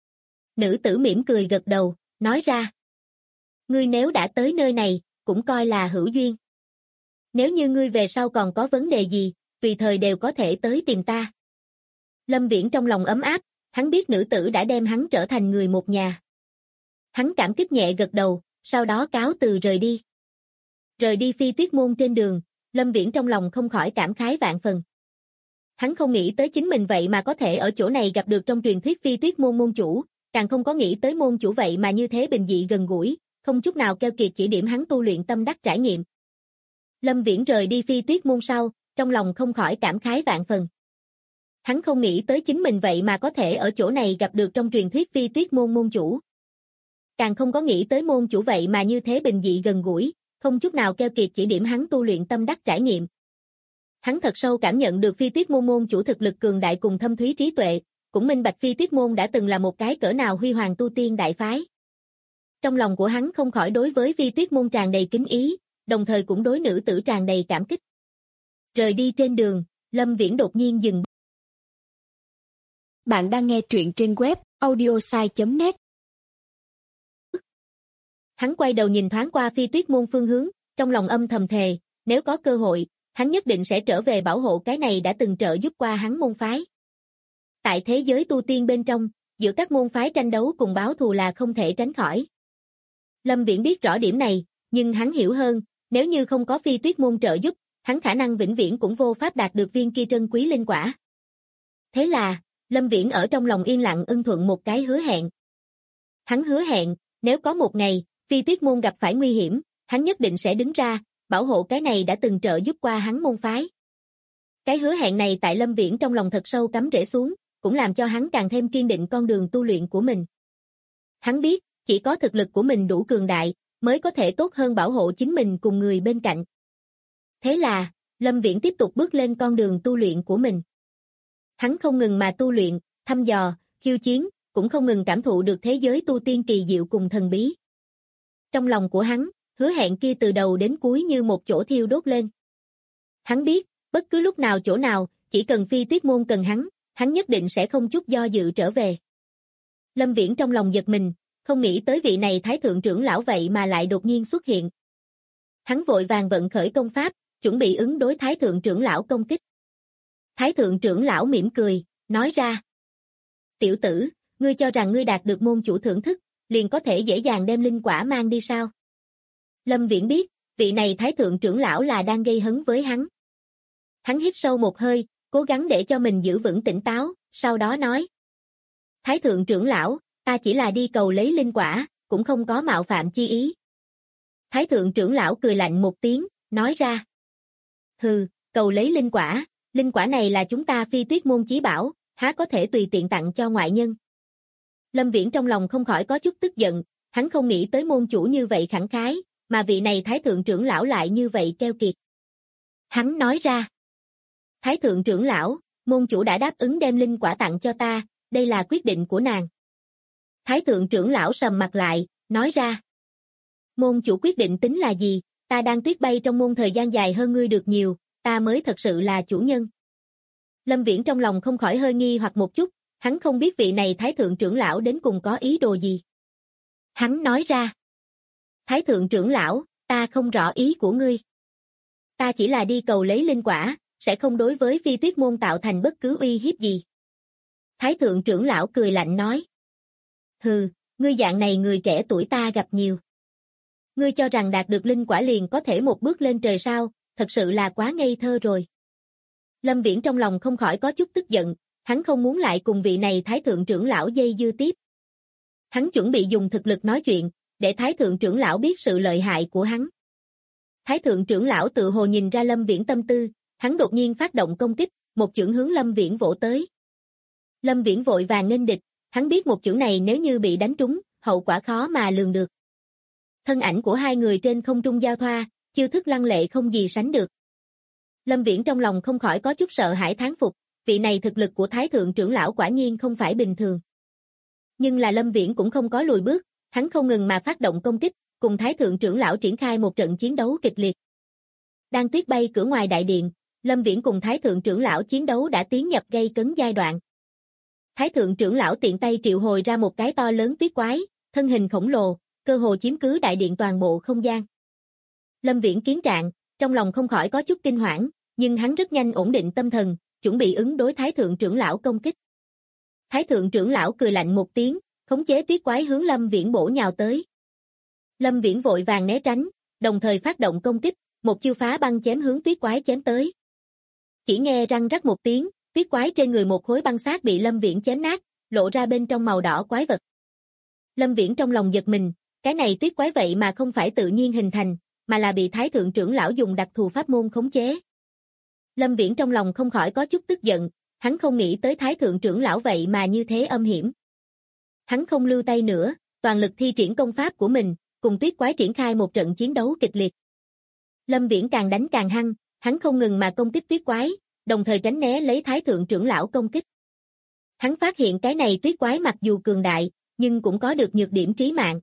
Nữ tử mỉm cười gật đầu, nói ra. Ngươi nếu đã tới nơi này, cũng coi là hữu duyên. Nếu như ngươi về sau còn có vấn đề gì, tùy thời đều có thể tới tìm ta. Lâm Viễn trong lòng ấm áp, hắn biết nữ tử đã đem hắn trở thành người một nhà. Hắn cảm kích nhẹ gật đầu, sau đó cáo từ rời đi. Rời đi Phi Tuyết môn trên đường, Lâm Viễn trong lòng không khỏi cảm khái vạn phần. Hắn không nghĩ tới chính mình vậy mà có thể ở chỗ này gặp được trong truyền thuyết Phi Tuyết môn môn chủ, càng không có nghĩ tới môn chủ vậy mà như thế bình dị gần gũi, không chút nào keo kiệt chỉ điểm hắn tu luyện tâm đắc trải nghiệm. Lâm Viễn rời đi Phi Tuyết môn sau, trong lòng không khỏi cảm khái vạn phần. Hắn không nghĩ tới chính mình vậy mà có thể ở chỗ này gặp được trong truyền thuyết Phi Tuyết môn môn chủ. Càng không có nghĩ tới môn chủ vậy mà như thế bình dị gần gũi, không chút nào keo kiệt chỉ điểm hắn tu luyện tâm đắc trải nghiệm. Hắn thật sâu cảm nhận được Phi Tuyết môn môn chủ thực lực cường đại cùng thâm thúy trí tuệ, cũng minh bạch Phi Tuyết môn đã từng là một cái cỡ nào huy hoàng tu tiên đại phái. Trong lòng của hắn không khỏi đối với Phi Tuyết môn tràn đầy kính ý, đồng thời cũng đối nữ tử tràn đầy cảm kích. Rời đi trên đường, Lâm Viễn đột nhiên dừng. Bạn đang nghe truyện trên web audiosai.net. Hắn quay đầu nhìn thoáng qua Phi Tuyết môn phương hướng, trong lòng âm thầm thề, nếu có cơ hội, hắn nhất định sẽ trở về bảo hộ cái này đã từng trợ giúp qua hắn môn phái. Tại thế giới tu tiên bên trong, giữa các môn phái tranh đấu cùng báo thù là không thể tránh khỏi. Lâm Viễn biết rõ điểm này, nhưng hắn hiểu hơn, nếu như không có Phi Tuyết môn trợ giúp, hắn khả năng vĩnh viễn cũng vô pháp đạt được viên kia trân quý linh quả. Thế là, Lâm Viễn ở trong lòng yên lặng ưng thuận một cái hứa hẹn. Hắn hứa hẹn, nếu có một ngày, Phi Tuyết môn gặp phải nguy hiểm, hắn nhất định sẽ đứng ra, bảo hộ cái này đã từng trợ giúp qua hắn môn phái. Cái hứa hẹn này tại Lâm Viễn trong lòng thật sâu cắm rễ xuống, cũng làm cho hắn càng thêm kiên định con đường tu luyện của mình. Hắn biết, chỉ có thực lực của mình đủ cường đại, mới có thể tốt hơn bảo hộ chính mình cùng người bên cạnh. Thế là, Lâm Viễn tiếp tục bước lên con đường tu luyện của mình. Hắn không ngừng mà tu luyện, thăm dò, khiêu chiến, cũng không ngừng cảm thụ được thế giới tu tiên kỳ diệu cùng thần bí. Trong lòng của hắn, hứa hẹn kia từ đầu đến cuối như một chỗ thiêu đốt lên. Hắn biết, bất cứ lúc nào chỗ nào, chỉ cần Phi Tuyết môn cần hắn nhất định sẽ không chút do dự trở về. Lâm Viễn trong lòng giật mình, không nghĩ tới vị này Thái thượng trưởng lão vậy mà lại đột nhiên xuất hiện. Hắn vội vàng vận khởi công pháp, chuẩn bị ứng đối Thái thượng trưởng lão công kích. Thái thượng trưởng lão mỉm cười, nói ra. Tiểu tử, ngươi cho rằng ngươi đạt được môn chủ thưởng thức, liền có thể dễ dàng đem linh quả mang đi sao? Lâm Viễn biết, vị này Thái thượng trưởng lão là đang gây hấn với hắn. Hắn hít sâu một hơi, cố gắng để cho mình giữ vững tỉnh táo, sau đó nói. Thái thượng trưởng lão, ta chỉ là đi cầu lấy linh quả, cũng không có mạo phạm chi ý. Thái thượng trưởng lão cười lạnh một tiếng, nói ra. Hừ, cầu lấy linh quả này là chúng ta Phi Tuyết môn chí bảo, há có thể tùy tiện tặng cho ngoại nhân. Lâm Viễn trong lòng không khỏi có chút tức giận, hắn không nghĩ tới môn chủ như vậy khẳng khái, mà vị này Thái thượng trưởng lão lại như vậy keo kiệt. Hắn nói ra, Thái thượng trưởng lão, môn chủ đã đáp ứng đem linh quả tặng cho ta, đây là quyết định của nàng. Thái thượng trưởng lão sầm mặt lại, nói ra, môn chủ quyết định tính là gì, ta đang tuyết bay trong môn thời gian dài hơn ngươi được nhiều, ta mới thật sự là chủ nhân. Lâm Viễn trong lòng không khỏi hơi nghi hoặc một chút, hắn không biết vị này Thái thượng trưởng lão đến cùng có ý đồ gì. Hắn nói ra, Thái thượng trưởng lão, ta không rõ ý của ngươi. Ta chỉ là đi cầu lấy linh quả, sẽ không đối với Phi Tuyết môn tạo thành bất cứ uy hiếp gì. Thái thượng trưởng lão cười lạnh nói, hừ, ngươi dạng này người trẻ tuổi ta gặp nhiều. Ngươi cho rằng đạt được linh quả liền có thể một bước lên trời sao, thật sự là quá ngây thơ rồi. Lâm Viễn trong lòng không khỏi có chút tức giận, hắn không muốn lại cùng vị này Thái thượng trưởng lão dây dưa tiếp. Hắn chuẩn bị dùng thực lực nói chuyện, để Thái thượng trưởng lão biết sự lợi hại của hắn. Thái thượng trưởng lão tự hồ nhìn ra Lâm Viễn tâm tư, hắn đột nhiên phát động công kích, một chưởng hướng Lâm Viễn vỗ tới. Lâm Viễn vội vàng nghênh địch, hắn biết một chưởng này nếu như bị đánh trúng, hậu quả khó mà lường được. Thân ảnh của hai người trên không trung giao thoa, chiêu thức lăng lệ không gì sánh được. Lâm Viễn trong lòng không khỏi có chút sợ hãi thán phục, vị này thực lực của Thái thượng trưởng lão quả nhiên không phải bình thường. Nhưng là Lâm Viễn cũng không có lùi bước, hắn không ngừng mà phát động công kích, cùng Thái thượng trưởng lão triển khai một trận chiến đấu kịch liệt. Đang tuyết bay cửa ngoài đại điện, Lâm Viễn cùng Thái thượng trưởng lão chiến đấu đã tiến nhập gay cấn giai đoạn. Thái thượng trưởng lão tiện tay triệu hồi ra một cái to lớn tuyết quái, thân hình khổng lồ, cơ hồ chiếm cứ đại điện toàn bộ không gian. Lâm Viễn kiến trạng, trong lòng không khỏi có chút kinh hoảng, nhưng hắn rất nhanh ổn định tâm thần, chuẩn bị ứng đối Thái thượng trưởng lão công kích. Thái thượng trưởng lão cười lạnh một tiếng, khống chế tuyết quái hướng Lâm Viễn bổ nhào tới. Lâm Viễn vội vàng né tránh, đồng thời phát động công kích, một chiêu phá băng chém hướng tuyết quái chém tới. Chỉ nghe răng rắc một tiếng, tuyết quái trên người một khối băng xác bị Lâm Viễn chém nát, lộ ra bên trong màu đỏ quái vật. Lâm Viễn trong lòng giật mình, cái này tuyết quái vậy mà không phải tự nhiên hình thành, mà là bị Thái thượng trưởng lão dùng đặc thù pháp môn khống chế. Lâm Viễn trong lòng không khỏi có chút tức giận, hắn không nghĩ tới Thái thượng trưởng lão vậy mà như thế âm hiểm. Hắn không lưu tay nữa, toàn lực thi triển công pháp của mình, cùng tuyết quái triển khai một trận chiến đấu kịch liệt. Lâm Viễn càng đánh càng hăng, hắn không ngừng mà công kích tuyết quái, đồng thời tránh né lấy Thái thượng trưởng lão công kích. Hắn phát hiện cái này tuyết quái mặc dù cường đại, nhưng cũng có được nhược điểm trí mạng.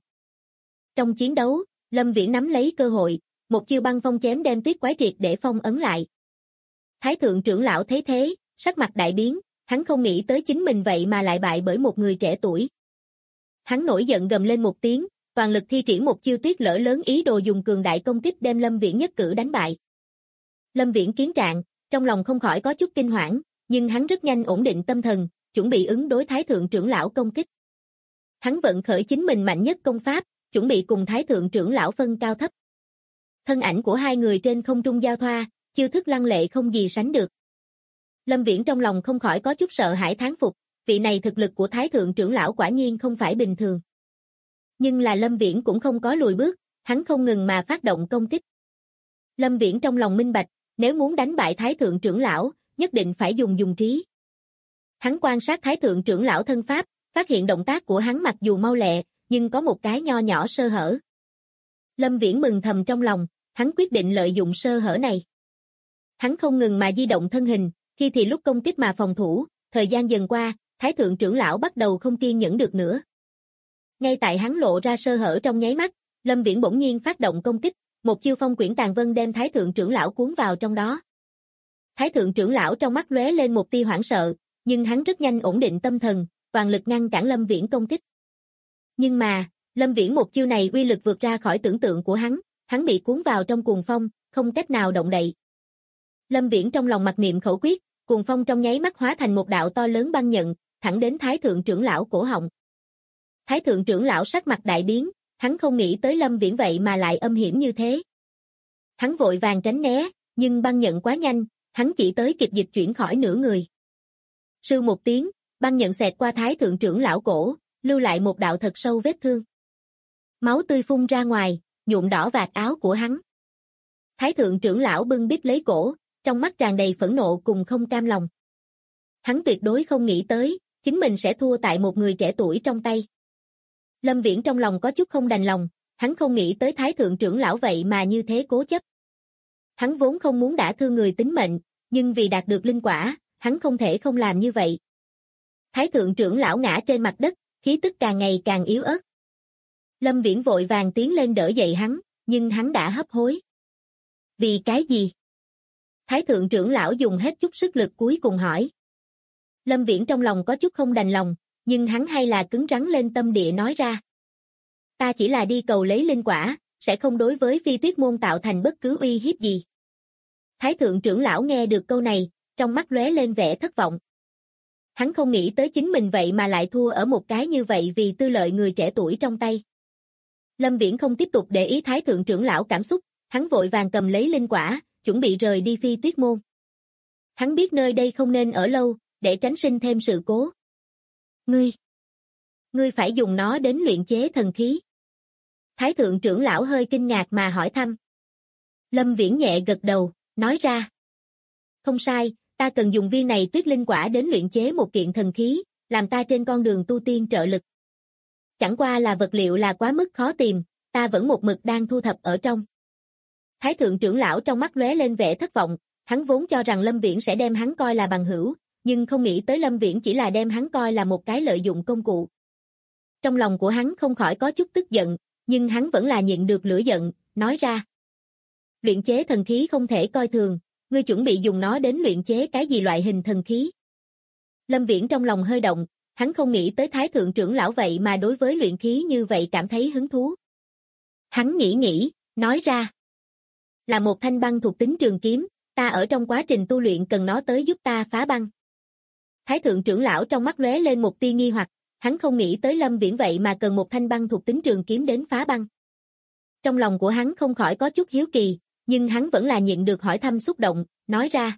Trong chiến đấu, Lâm Viễn nắm lấy cơ hội, một chiêu băng phong chém đem tuyết quái triệt để phong ấn lại. Thái thượng trưởng lão thấy thế, sắc mặt đại biến, hắn không nghĩ tới chính mình vậy mà lại bại bởi một người trẻ tuổi. Hắn nổi giận gầm lên một tiếng, toàn lực thi triển một chiêu tuyết lở lớn ý đồ dùng cường đại công kích đem Lâm Viễn nhất cử đánh bại. Lâm Viễn kiến trạng, trong lòng không khỏi có chút kinh hoảng, nhưng hắn rất nhanh ổn định tâm thần, chuẩn bị ứng đối Thái thượng trưởng lão công kích. Hắn vận khởi chính mình mạnh nhất công pháp, chuẩn bị cùng Thái thượng trưởng lão phân cao thấp. Thân ảnh của hai người trên không trung giao thoa, chiêu thức lăng lệ không gì sánh được. Lâm Viễn trong lòng không khỏi có chút sợ hãi thán phục, vị này thực lực của Thái thượng trưởng lão quả nhiên không phải bình thường. Nhưng là Lâm Viễn cũng không có lùi bước, hắn không ngừng mà phát động công kích. Lâm Viễn trong lòng minh bạch, nếu muốn đánh bại Thái thượng trưởng lão, nhất định phải dùng trí. Hắn quan sát Thái thượng trưởng lão thân pháp, phát hiện động tác của hắn mặc dù mau lẹ, nhưng có một cái nho nhỏ sơ hở. Lâm Viễn mừng thầm trong lòng, hắn quyết định lợi dụng sơ hở này. Hắn không ngừng mà di động thân hình, khi thì lúc công kích mà phòng thủ, thời gian dần qua, Thái thượng trưởng lão bắt đầu không kiên nhẫn được nữa. Ngay tại hắn lộ ra sơ hở trong nháy mắt, Lâm Viễn bỗng nhiên phát động công kích, một chiêu phong quyển tàn vân đem Thái thượng trưởng lão cuốn vào trong đó. Thái thượng trưởng lão trong mắt lóe lên một tia hoảng sợ, nhưng hắn rất nhanh ổn định tâm thần, toàn lực ngăn cản Lâm Viễn công kích. Nhưng mà, Lâm Viễn một chiêu này uy lực vượt ra khỏi tưởng tượng của hắn bị cuốn vào trong cuồng phong, không cách nào động đậy. Lâm Viễn trong lòng mặc niệm khẩu quyết, cuồng phong trong nháy mắt hóa thành một đạo to lớn băng nhận, thẳng đến Thái thượng trưởng lão cổ họng. Thái thượng trưởng lão sắc mặt đại biến, hắn không nghĩ tới Lâm Viễn vậy mà lại âm hiểm như thế. Hắn vội vàng tránh né, nhưng băng nhận quá nhanh, hắn chỉ tới kịp dịch chuyển khỏi nửa người. Sưu một tiếng, băng nhận xẹt qua Thái thượng trưởng lão cổ, lưu lại một đạo thật sâu vết thương. Máu tươi phun ra ngoài, nhuộm đỏ vạt áo của hắn. Thái thượng trưởng lão bưng bít lấy cổ, trong mắt tràn đầy phẫn nộ cùng không cam lòng. Hắn tuyệt đối không nghĩ tới, chính mình sẽ thua tại một người trẻ tuổi trong tay. Lâm Viễn trong lòng có chút không đành lòng, hắn không nghĩ tới Thái thượng trưởng lão vậy mà như thế cố chấp. Hắn vốn không muốn đả thương người tính mệnh, nhưng vì đạt được linh quả, hắn không thể không làm như vậy. Thái thượng trưởng lão ngã trên mặt đất, khí tức càng ngày càng yếu ớt. Lâm Viễn vội vàng tiến lên đỡ dậy hắn, nhưng hắn đã hấp hối. Vì cái gì? Thái thượng trưởng lão dùng hết chút sức lực cuối cùng hỏi. Lâm Viễn trong lòng có chút không đành lòng, nhưng hắn hay là cứng rắn lên tâm địa nói ra. Ta chỉ là đi cầu lấy linh quả, sẽ không đối với Phi Tuyết môn tạo thành bất cứ uy hiếp gì. Thái thượng trưởng lão nghe được câu này, trong mắt lóe lên vẻ thất vọng. Hắn không nghĩ tới chính mình vậy mà lại thua ở một cái như vậy vì tư lợi người trẻ tuổi trong tay. Lâm Viễn không tiếp tục để ý Thái thượng trưởng lão cảm xúc, hắn vội vàng cầm lấy linh quả, chuẩn bị rời đi Phi Tuyết môn. Hắn biết nơi đây không nên ở lâu, để tránh sinh thêm sự cố. Ngươi phải dùng nó đến luyện chế thần khí. Thái thượng trưởng lão hơi kinh ngạc mà hỏi thăm. Lâm Viễn nhẹ gật đầu, nói ra. Không sai, ta cần dùng viên này tuyết linh quả đến luyện chế một kiện thần khí, làm ta trên con đường tu tiên trợ lực. Chẳng qua là vật liệu là quá mức khó tìm, ta vẫn một mực đang thu thập ở trong. Thái thượng trưởng lão trong mắt lóe lên vẻ thất vọng, hắn vốn cho rằng Lâm Viễn sẽ đem hắn coi là bằng hữu, nhưng không nghĩ tới Lâm Viễn chỉ là đem hắn coi là một cái lợi dụng công cụ. Trong lòng của hắn không khỏi có chút tức giận, nhưng hắn vẫn là nhịn được lửa giận, nói ra. Luyện chế thần khí không thể coi thường, ngươi chuẩn bị dùng nó đến luyện chế cái gì loại hình thần khí? Lâm Viễn trong lòng hơi động, hắn không nghĩ tới Thái thượng trưởng lão vậy mà đối với luyện khí như vậy cảm thấy hứng thú. Hắn nghĩ, nói ra. Là một thanh băng thuộc tính trường kiếm, ta ở trong quá trình tu luyện cần nó tới giúp ta phá băng. Thái thượng trưởng lão trong mắt lóe lên một tia nghi hoặc, hắn không nghĩ tới Lâm Viễn vậy mà cần một thanh băng thuộc tính trường kiếm đến phá băng. Trong lòng của hắn không khỏi có chút hiếu kỳ, nhưng hắn vẫn là nhịn được hỏi thăm xúc động, nói ra.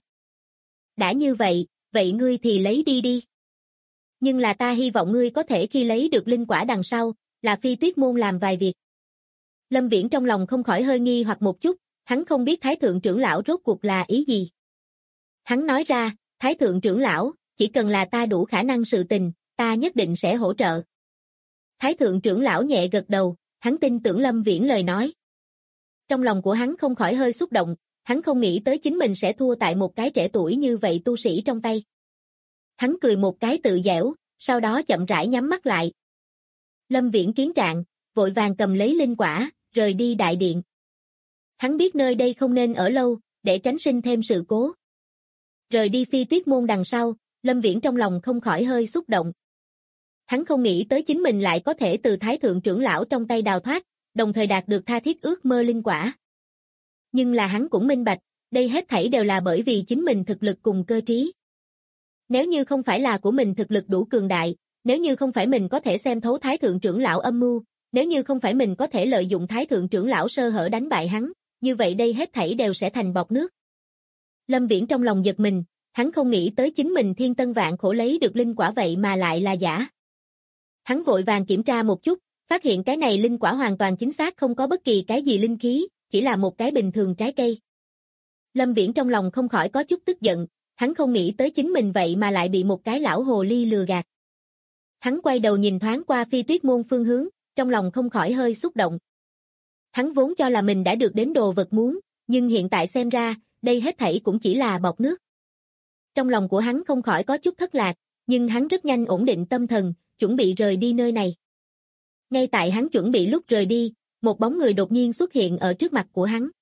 Đã như vậy, vậy ngươi thì lấy đi. Nhưng là ta hy vọng ngươi có thể khi lấy được linh quả đằng sau, là Phi Tuyết môn làm vài việc. Lâm Viễn trong lòng không khỏi hơi nghi hoặc một chút, hắn không biết Thái thượng trưởng lão rốt cuộc là ý gì. Hắn nói ra, Thái thượng trưởng lão, chỉ cần là ta đủ khả năng sự tình, ta nhất định sẽ hỗ trợ. Thái thượng trưởng lão nhẹ gật đầu, hắn tin tưởng Lâm Viễn lời nói. Trong lòng của hắn không khỏi hơi xúc động, hắn không nghĩ tới chính mình sẽ thua tại một cái trẻ tuổi như vậy tu sĩ trong tay. Hắn cười một cái tự giễu, sau đó chậm rãi nhắm mắt lại. Lâm Viễn kiến trạng, vội vàng cầm lấy linh quả, rời đi đại điện. Hắn biết nơi đây không nên ở lâu, để tránh sinh thêm sự cố. Rời đi Phi Tuyết môn đằng sau, Lâm Viễn trong lòng không khỏi hơi xúc động. Hắn không nghĩ tới chính mình lại có thể từ Thái thượng trưởng lão trong tay đào thoát, đồng thời đạt được tha thiết ước mơ linh quả. Nhưng là hắn cũng minh bạch, đây hết thảy đều là bởi vì chính mình thực lực cùng cơ trí. Nếu như không phải là của mình thực lực đủ cường đại, nếu như không phải mình có thể xem thấu Thái thượng trưởng lão âm mưu, nếu như không phải mình có thể lợi dụng Thái thượng trưởng lão sơ hở đánh bại hắn, như vậy đây hết thảy đều sẽ thành bọt nước. Lâm Viễn trong lòng giật mình, hắn không nghĩ tới chính mình thiên tân vạn khổ lấy được linh quả vậy mà lại là giả. Hắn vội vàng kiểm tra một chút, phát hiện cái này linh quả hoàn toàn chính xác không có bất kỳ cái gì linh khí, chỉ là một cái bình thường trái cây. Lâm Viễn trong lòng không khỏi có chút tức giận, hắn không nghĩ tới chính mình vậy mà lại bị một cái lão hồ ly lừa gạt. Hắn quay đầu nhìn thoáng qua Phi Tuyết môn phương hướng, trong lòng không khỏi hơi xúc động. Hắn vốn cho là mình đã được đến đồ vật muốn, nhưng hiện tại xem ra, đây hết thảy cũng chỉ là bọt nước. Trong lòng của hắn không khỏi có chút thất lạc, nhưng hắn rất nhanh ổn định tâm thần, chuẩn bị rời đi nơi này. Ngay tại hắn chuẩn bị lúc rời đi, một bóng người đột nhiên xuất hiện ở trước mặt của hắn.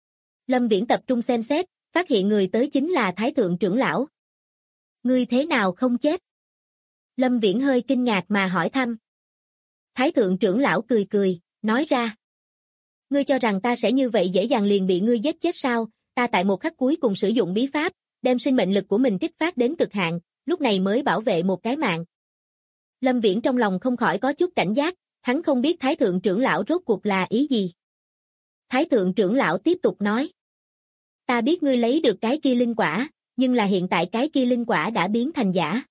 Lâm Viễn tập trung xem xét, phát hiện người tới chính là Thái thượng trưởng lão. Ngươi thế nào không chết? Lâm Viễn hơi kinh ngạc mà hỏi thăm. Thái thượng trưởng lão cười, nói ra. Ngươi cho rằng ta sẽ như vậy dễ dàng liền bị ngươi giết chết sao? Ta tại một khắc cuối cùng sử dụng bí pháp, đem sinh mệnh lực của mình kích phát đến cực hạn, lúc này mới bảo vệ một cái mạng. Lâm Viễn trong lòng không khỏi có chút cảnh giác, hắn không biết Thái thượng trưởng lão rốt cuộc là ý gì. Thái thượng trưởng lão tiếp tục nói. Ta biết ngươi lấy được cái kia linh quả, nhưng là hiện tại cái kia linh quả đã biến thành giả.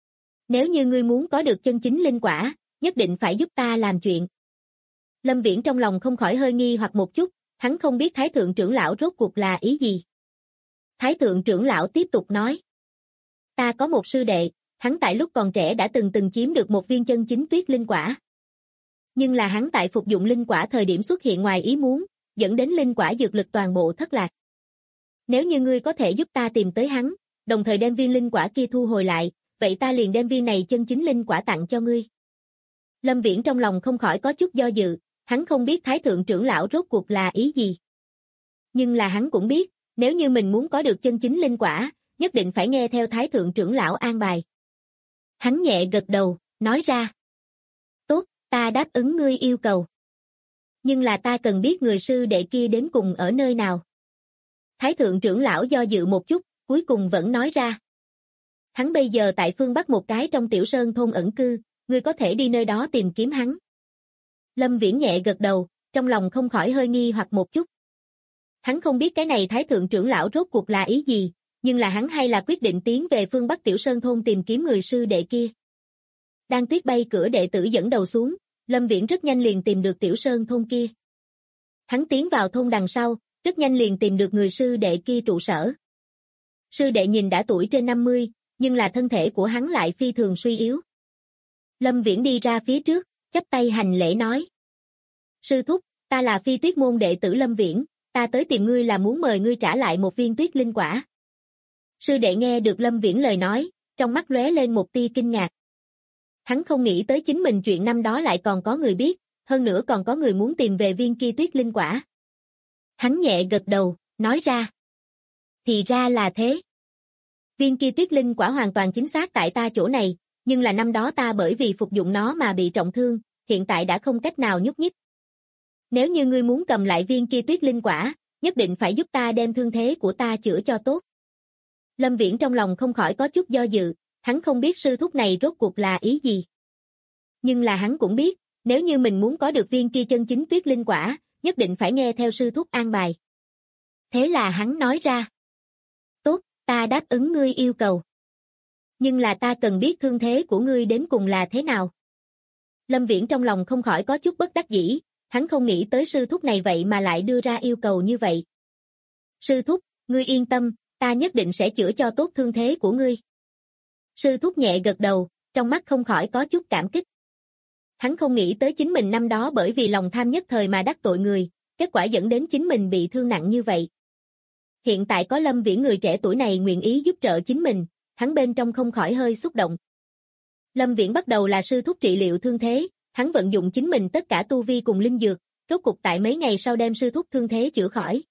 Nếu như ngươi muốn có được chân chính linh quả, nhất định phải giúp ta làm chuyện. Lâm Viễn trong lòng không khỏi hơi nghi hoặc một chút, hắn không biết Thái thượng trưởng lão rốt cuộc là ý gì. Thái thượng trưởng lão tiếp tục nói. Ta có một sư đệ, hắn tại lúc còn trẻ đã từng chiếm được một viên chân chính tuyết linh quả. Nhưng là hắn tại phục dụng linh quả thời điểm xuất hiện ngoài ý muốn, dẫn đến linh quả dược lực toàn bộ thất lạc. Nếu như ngươi có thể giúp ta tìm tới hắn, đồng thời đem viên linh quả kia thu hồi lại, vậy ta liền đem viên này chân chính linh quả tặng cho ngươi. Lâm Viễn trong lòng không khỏi có chút do dự, hắn không biết Thái Thượng trưởng lão rốt cuộc là ý gì. Nhưng là hắn cũng biết, nếu như mình muốn có được chân chính linh quả, nhất định phải nghe theo Thái Thượng trưởng lão an bài. Hắn nhẹ gật đầu, nói ra. Tốt, ta đáp ứng ngươi yêu cầu. Nhưng là ta cần biết người sư đệ kia đến cùng ở nơi nào. Thái Thượng trưởng lão do dự một chút, cuối cùng vẫn nói ra. Hắn bây giờ tại phương Bắc một cái trong tiểu sơn thôn ẩn cư, ngươi có thể đi nơi đó tìm kiếm hắn. Lâm Viễn nhẹ gật đầu, trong lòng không khỏi hơi nghi hoặc một chút. Hắn không biết cái này Thái Thượng trưởng lão rốt cuộc là ý gì, nhưng là hắn hay là quyết định tiến về phương Bắc tiểu sơn thôn tìm kiếm người sư đệ kia. Đang tuyết bay cửa đệ tử dẫn đầu xuống, Lâm Viễn rất nhanh liền tìm được tiểu sơn thôn kia. Hắn tiến vào thôn đằng sau, rất nhanh liền tìm được người sư đệ kia trụ sở. Sư đệ nhìn đã tuổi trên 50, nhưng là thân thể của hắn lại phi thường suy yếu. Lâm Viễn đi ra phía trước, chắp tay hành lễ nói. Sư thúc, ta là Phi Tuyết môn đệ tử Lâm Viễn, ta tới tìm ngươi là muốn mời ngươi trả lại một viên tuyết linh quả. Sư đệ nghe được Lâm Viễn lời nói, trong mắt lóe lên một tia kinh ngạc. Hắn không nghĩ tới chính mình chuyện năm đó lại còn có người biết, hơn nữa còn có người muốn tìm về viên kia tuyết linh quả. Hắn nhẹ gật đầu, nói ra. Thì ra là thế. Viên kia tuyết linh quả hoàn toàn chính xác tại ta chỗ này, nhưng là năm đó ta bởi vì phục dụng nó mà bị trọng thương, hiện tại đã không cách nào nhúc nhích. Nếu như ngươi muốn cầm lại viên kia tuyết linh quả, nhất định phải giúp ta đem thương thế của ta chữa cho tốt. Lâm Viễn trong lòng không khỏi có chút do dự, hắn không biết sư thúc này rốt cuộc là ý gì. Nhưng là hắn cũng biết, nếu như mình muốn có được viên kia chân chính tuyết linh quả, nhất định phải nghe theo sư thúc an bài. Thế là hắn nói ra. Tốt, ta đáp ứng ngươi yêu cầu. Nhưng là ta cần biết thương thế của ngươi đến cùng là thế nào. Lâm Viễn trong lòng không khỏi có chút bất đắc dĩ, hắn không nghĩ tới sư thúc này vậy mà lại đưa ra yêu cầu như vậy. Sư thúc, ngươi yên tâm, ta nhất định sẽ chữa cho tốt thương thế của ngươi. Sư thúc nhẹ gật đầu, trong mắt không khỏi có chút cảm kích. Hắn không nghĩ tới chính mình năm đó bởi vì lòng tham nhất thời mà đắc tội người, kết quả dẫn đến chính mình bị thương nặng như vậy. Hiện tại có Lâm Viễn người trẻ tuổi này nguyện ý giúp trợ chính mình, hắn bên trong không khỏi hơi xúc động. Lâm Viễn bắt đầu là sư thúc trị liệu thương thế, hắn vận dụng chính mình tất cả tu vi cùng linh dược, rốt cục tại mấy ngày sau đem sư thúc thương thế chữa khỏi.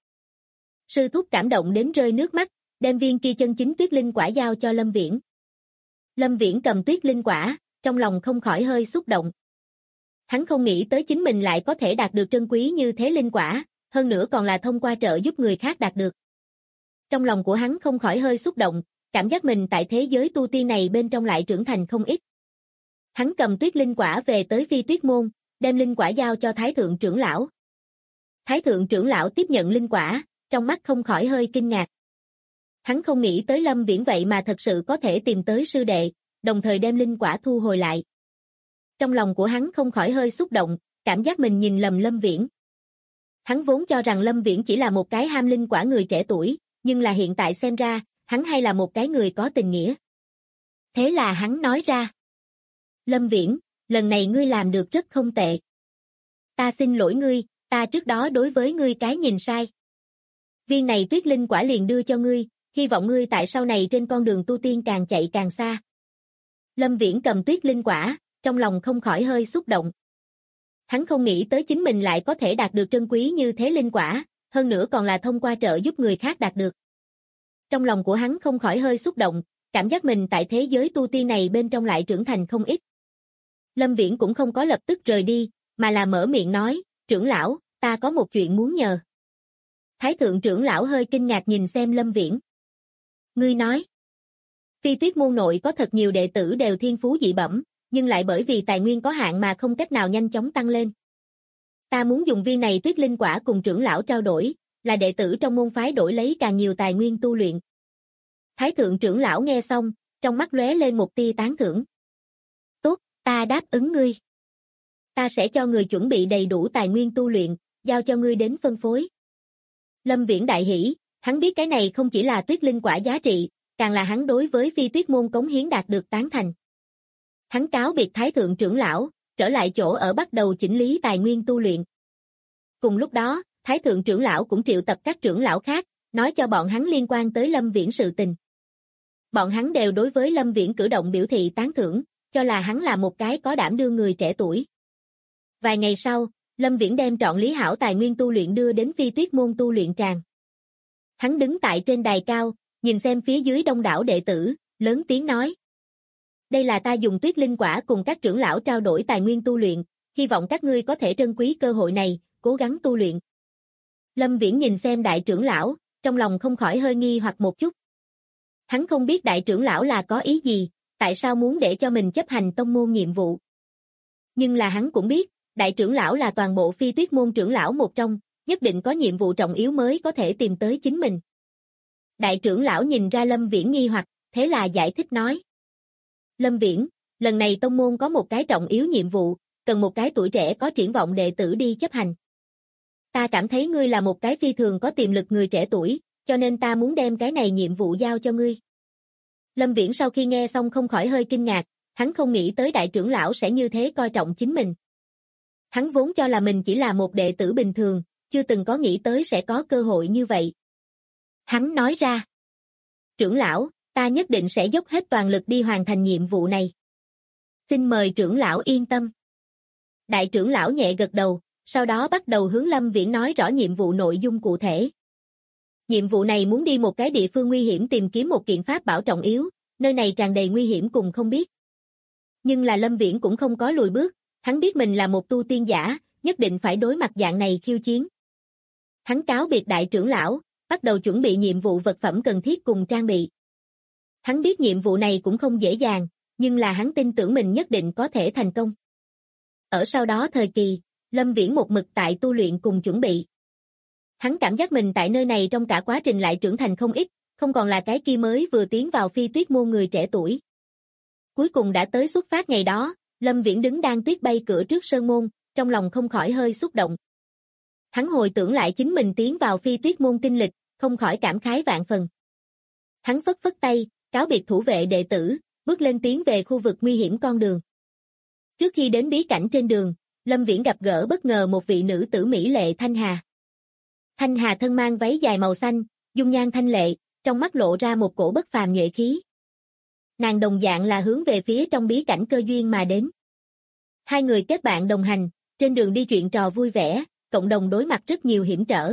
Sư thúc cảm động đến rơi nước mắt, đem viên kia chân chính tuyết linh quả giao cho Lâm Viễn. Lâm Viễn cầm tuyết linh quả, trong lòng không khỏi hơi xúc động. Hắn không nghĩ tới chính mình lại có thể đạt được trân quý như thế linh quả, hơn nữa còn là thông qua trợ giúp người khác đạt được. Trong lòng của hắn không khỏi hơi xúc động, cảm giác mình tại thế giới tu tiên này bên trong lại trưởng thành không ít. Hắn cầm tuyết linh quả về tới Phi Tuyết môn, đem linh quả giao cho Thái Thượng trưởng lão. Thái Thượng trưởng lão tiếp nhận linh quả, trong mắt không khỏi hơi kinh ngạc. Hắn không nghĩ tới Lâm Viễn vậy mà thật sự có thể tìm tới sư đệ, đồng thời đem linh quả thu hồi lại. Trong lòng của hắn không khỏi hơi xúc động, cảm giác mình nhìn lầm Lâm Viễn. Hắn vốn cho rằng Lâm Viễn chỉ là một cái ham linh quả người trẻ tuổi, nhưng là hiện tại xem ra, hắn hay là một cái người có tình nghĩa. Thế là hắn nói ra. Lâm Viễn, lần này ngươi làm được rất không tệ. Ta xin lỗi ngươi, ta trước đó đối với ngươi cái nhìn sai. Viên này tuyết linh quả liền đưa cho ngươi, hy vọng ngươi tại sau này trên con đường tu tiên càng chạy càng xa. Lâm Viễn cầm tuyết linh quả, trong lòng không khỏi hơi xúc động. Hắn không nghĩ tới chính mình lại có thể đạt được trân quý như thế linh quả, hơn nữa còn là thông qua trợ giúp người khác đạt được. Trong lòng của hắn không khỏi hơi xúc động, cảm giác mình tại thế giới tu tiên này bên trong lại trưởng thành không ít. Lâm Viễn cũng không có lập tức rời đi, mà là mở miệng nói, trưởng lão, ta có một chuyện muốn nhờ. Thái Thượng trưởng lão hơi kinh ngạc nhìn xem Lâm Viễn. Ngươi nói, Phi Tuyết môn nội có thật nhiều đệ tử đều thiên phú dị bẩm, nhưng lại bởi vì tài nguyên có hạn mà không cách nào nhanh chóng tăng lên. Ta muốn dùng viên này tuyết linh quả cùng trưởng lão trao đổi, là đệ tử trong môn phái đổi lấy càng nhiều tài nguyên tu luyện. Thái Thượng trưởng lão nghe xong, trong mắt lóe lên một tia tán thưởng. Tốt, ta đáp ứng ngươi. Ta sẽ cho người chuẩn bị đầy đủ tài nguyên tu luyện, giao cho ngươi đến phân phối. Lâm Viễn đại hỉ, hắn biết cái này không chỉ là tuyết linh quả giá trị, càng là hắn đối với Phi Tuyết môn cống hiến đạt được tán thành. Hắn cáo biệt Thái thượng trưởng lão, trở lại chỗ ở bắt đầu chỉnh lý tài nguyên tu luyện. Cùng lúc đó, Thái thượng trưởng lão cũng triệu tập các trưởng lão khác, nói cho bọn hắn liên quan tới Lâm Viễn sự tình. Bọn hắn đều đối với Lâm Viễn cử động biểu thị tán thưởng, cho là hắn là một cái có đảm đương người trẻ tuổi. Vài ngày sau, Lâm Viễn đem trọn lý hảo tài nguyên tu luyện đưa đến Phi Tuyết môn tu luyện tràng. Hắn đứng tại trên đài cao, nhìn xem phía dưới đông đảo đệ tử, lớn tiếng nói. Đây là ta dùng tuyết linh quả cùng các trưởng lão trao đổi tài nguyên tu luyện, hy vọng các ngươi có thể trân quý cơ hội này, cố gắng tu luyện. Lâm Viễn nhìn xem đại trưởng lão, trong lòng không khỏi hơi nghi hoặc một chút. Hắn không biết đại trưởng lão là có ý gì, tại sao muốn để cho mình chấp hành tông môn nhiệm vụ. Nhưng là hắn cũng biết, đại trưởng lão là toàn bộ Phi Tuyết môn trưởng lão một trong, nhất định có nhiệm vụ trọng yếu mới có thể tìm tới chính mình. Đại trưởng lão nhìn ra Lâm Viễn nghi hoặc, thế là giải thích nói. Lâm Viễn, lần này tông môn có một cái trọng yếu nhiệm vụ, cần một cái tuổi trẻ có triển vọng đệ tử đi chấp hành. Ta cảm thấy ngươi là một cái phi thường có tiềm lực người trẻ tuổi, cho nên ta muốn đem cái này nhiệm vụ giao cho ngươi. Lâm Viễn sau khi nghe xong không khỏi hơi kinh ngạc, hắn không nghĩ tới đại trưởng lão sẽ như thế coi trọng chính mình. Hắn vốn cho là mình chỉ là một đệ tử bình thường, chưa từng có nghĩ tới sẽ có cơ hội như vậy. Hắn nói ra. Trưởng lão, ta nhất định sẽ dốc hết toàn lực đi hoàn thành nhiệm vụ này. Xin mời trưởng lão yên tâm. Đại trưởng lão nhẹ gật đầu, sau đó bắt đầu hướng Lâm Viễn nói rõ nhiệm vụ nội dung cụ thể. Nhiệm vụ này muốn đi một cái địa phương nguy hiểm tìm kiếm một kiện pháp bảo trọng yếu, nơi này tràn đầy nguy hiểm cùng không biết. Nhưng là Lâm Viễn cũng không có lùi bước, hắn biết mình là một tu tiên giả, nhất định phải đối mặt dạng này khiêu chiến. Hắn cáo biệt đại trưởng lão, bắt đầu chuẩn bị nhiệm vụ vật phẩm cần thiết cùng trang bị. Hắn biết nhiệm vụ này cũng không dễ dàng, nhưng là hắn tin tưởng mình nhất định có thể thành công. Ở sau đó thời kỳ, Lâm Viễn một mực tại tu luyện cùng chuẩn bị. Hắn cảm giác mình tại nơi này trong cả quá trình lại trưởng thành không ít, không còn là cái kia mới vừa tiến vào Phi Tuyết môn người trẻ tuổi. Cuối cùng đã tới xuất phát ngày đó, Lâm Viễn đứng đang tuyết bay cửa trước sơn môn, trong lòng không khỏi hơi xúc động. Hắn hồi tưởng lại chính mình tiến vào Phi Tuyết môn kinh lịch, không khỏi cảm khái vạn phần. Hắn phất phất tay, cáo biệt thủ vệ đệ tử, bước lên tiến về khu vực nguy hiểm con đường. Trước khi đến bí cảnh trên đường, Lâm Viễn gặp gỡ bất ngờ một vị nữ tử mỹ lệ Thanh Hà. Thanh Hà thân mang váy dài màu xanh, dung nhan thanh lệ, trong mắt lộ ra một cổ bất phàm nhuệ khí. Nàng đồng dạng là hướng về phía trong bí cảnh cơ duyên mà đến. Hai người kết bạn đồng hành, trên đường đi chuyện trò vui vẻ, cộng đồng đối mặt rất nhiều hiểm trở.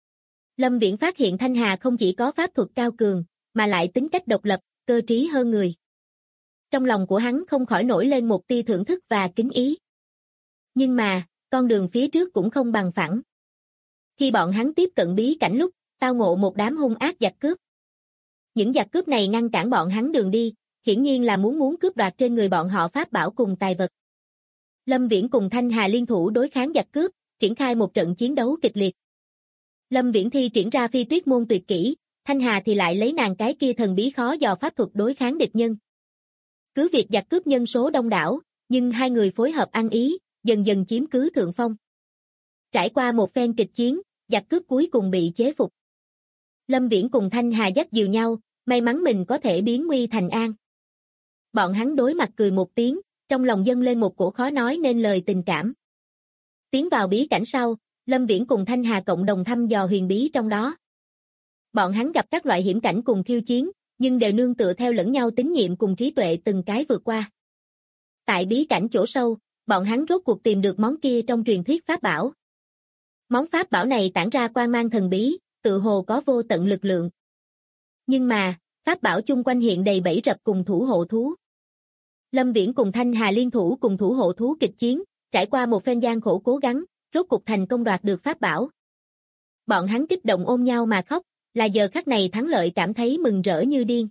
Lâm Viễn phát hiện Thanh Hà không chỉ có pháp thuật cao cường, mà lại tính cách độc lập, cơ trí hơn người. Trong lòng của hắn không khỏi nổi lên một tia thưởng thức và kính ý. Nhưng mà, con đường phía trước cũng không bằng phẳng. Khi bọn hắn tiếp cận bí cảnh lúc, tao ngộ một đám hung ác giặc cướp. Những giặc cướp này ngăn cản bọn hắn đường đi, hiển nhiên là muốn cướp đoạt trên người bọn họ pháp bảo cùng tài vật. Lâm Viễn cùng Thanh Hà liên thủ đối kháng giặc cướp, triển khai một trận chiến đấu kịch liệt. Lâm Viễn thi triển ra Phi Tuyết môn tuyệt kỹ, Thanh Hà thì lại lấy nàng cái kia thần bí khó dò pháp thuật đối kháng địch nhân. Cứ việc giặc cướp nhân số đông đảo, nhưng hai người phối hợp ăn ý, dần dần chiếm cứ thượng phong. Trải qua một phen kịch chiến, giặc cướp cuối cùng bị chế phục. Lâm Viễn cùng Thanh Hà dắt dìu nhau, may mắn mình có thể biến nguy thành an. Bọn hắn đối mặt cười một tiếng, trong lòng dâng lên một cổ khó nói nên lời tình cảm. Tiến vào bí cảnh sau, Lâm Viễn cùng Thanh Hà cộng đồng thăm dò huyền bí trong đó. Bọn hắn gặp các loại hiểm cảnh cùng khiêu chiến, nhưng đều nương tựa theo lẫn nhau tín nhiệm cùng trí tuệ từng cái vượt qua. Tại bí cảnh chỗ sâu, bọn hắn rốt cuộc tìm được món kia trong truyền thuyết pháp bảo. Món pháp bảo này tản ra quang mang thần bí, tự hồ có vô tận lực lượng. Nhưng mà, pháp bảo chung quanh hiện đầy bẫy rập cùng thủ hộ thú. Lâm Viễn cùng Thanh Hà liên thủ cùng thủ hộ thú kịch chiến, trải qua một phen gian khổ cố gắng, rốt cuộc thành công đoạt được pháp bảo. Bọn hắn kích động ôm nhau mà khóc, là giờ khắc này thắng lợi cảm thấy mừng rỡ như điên.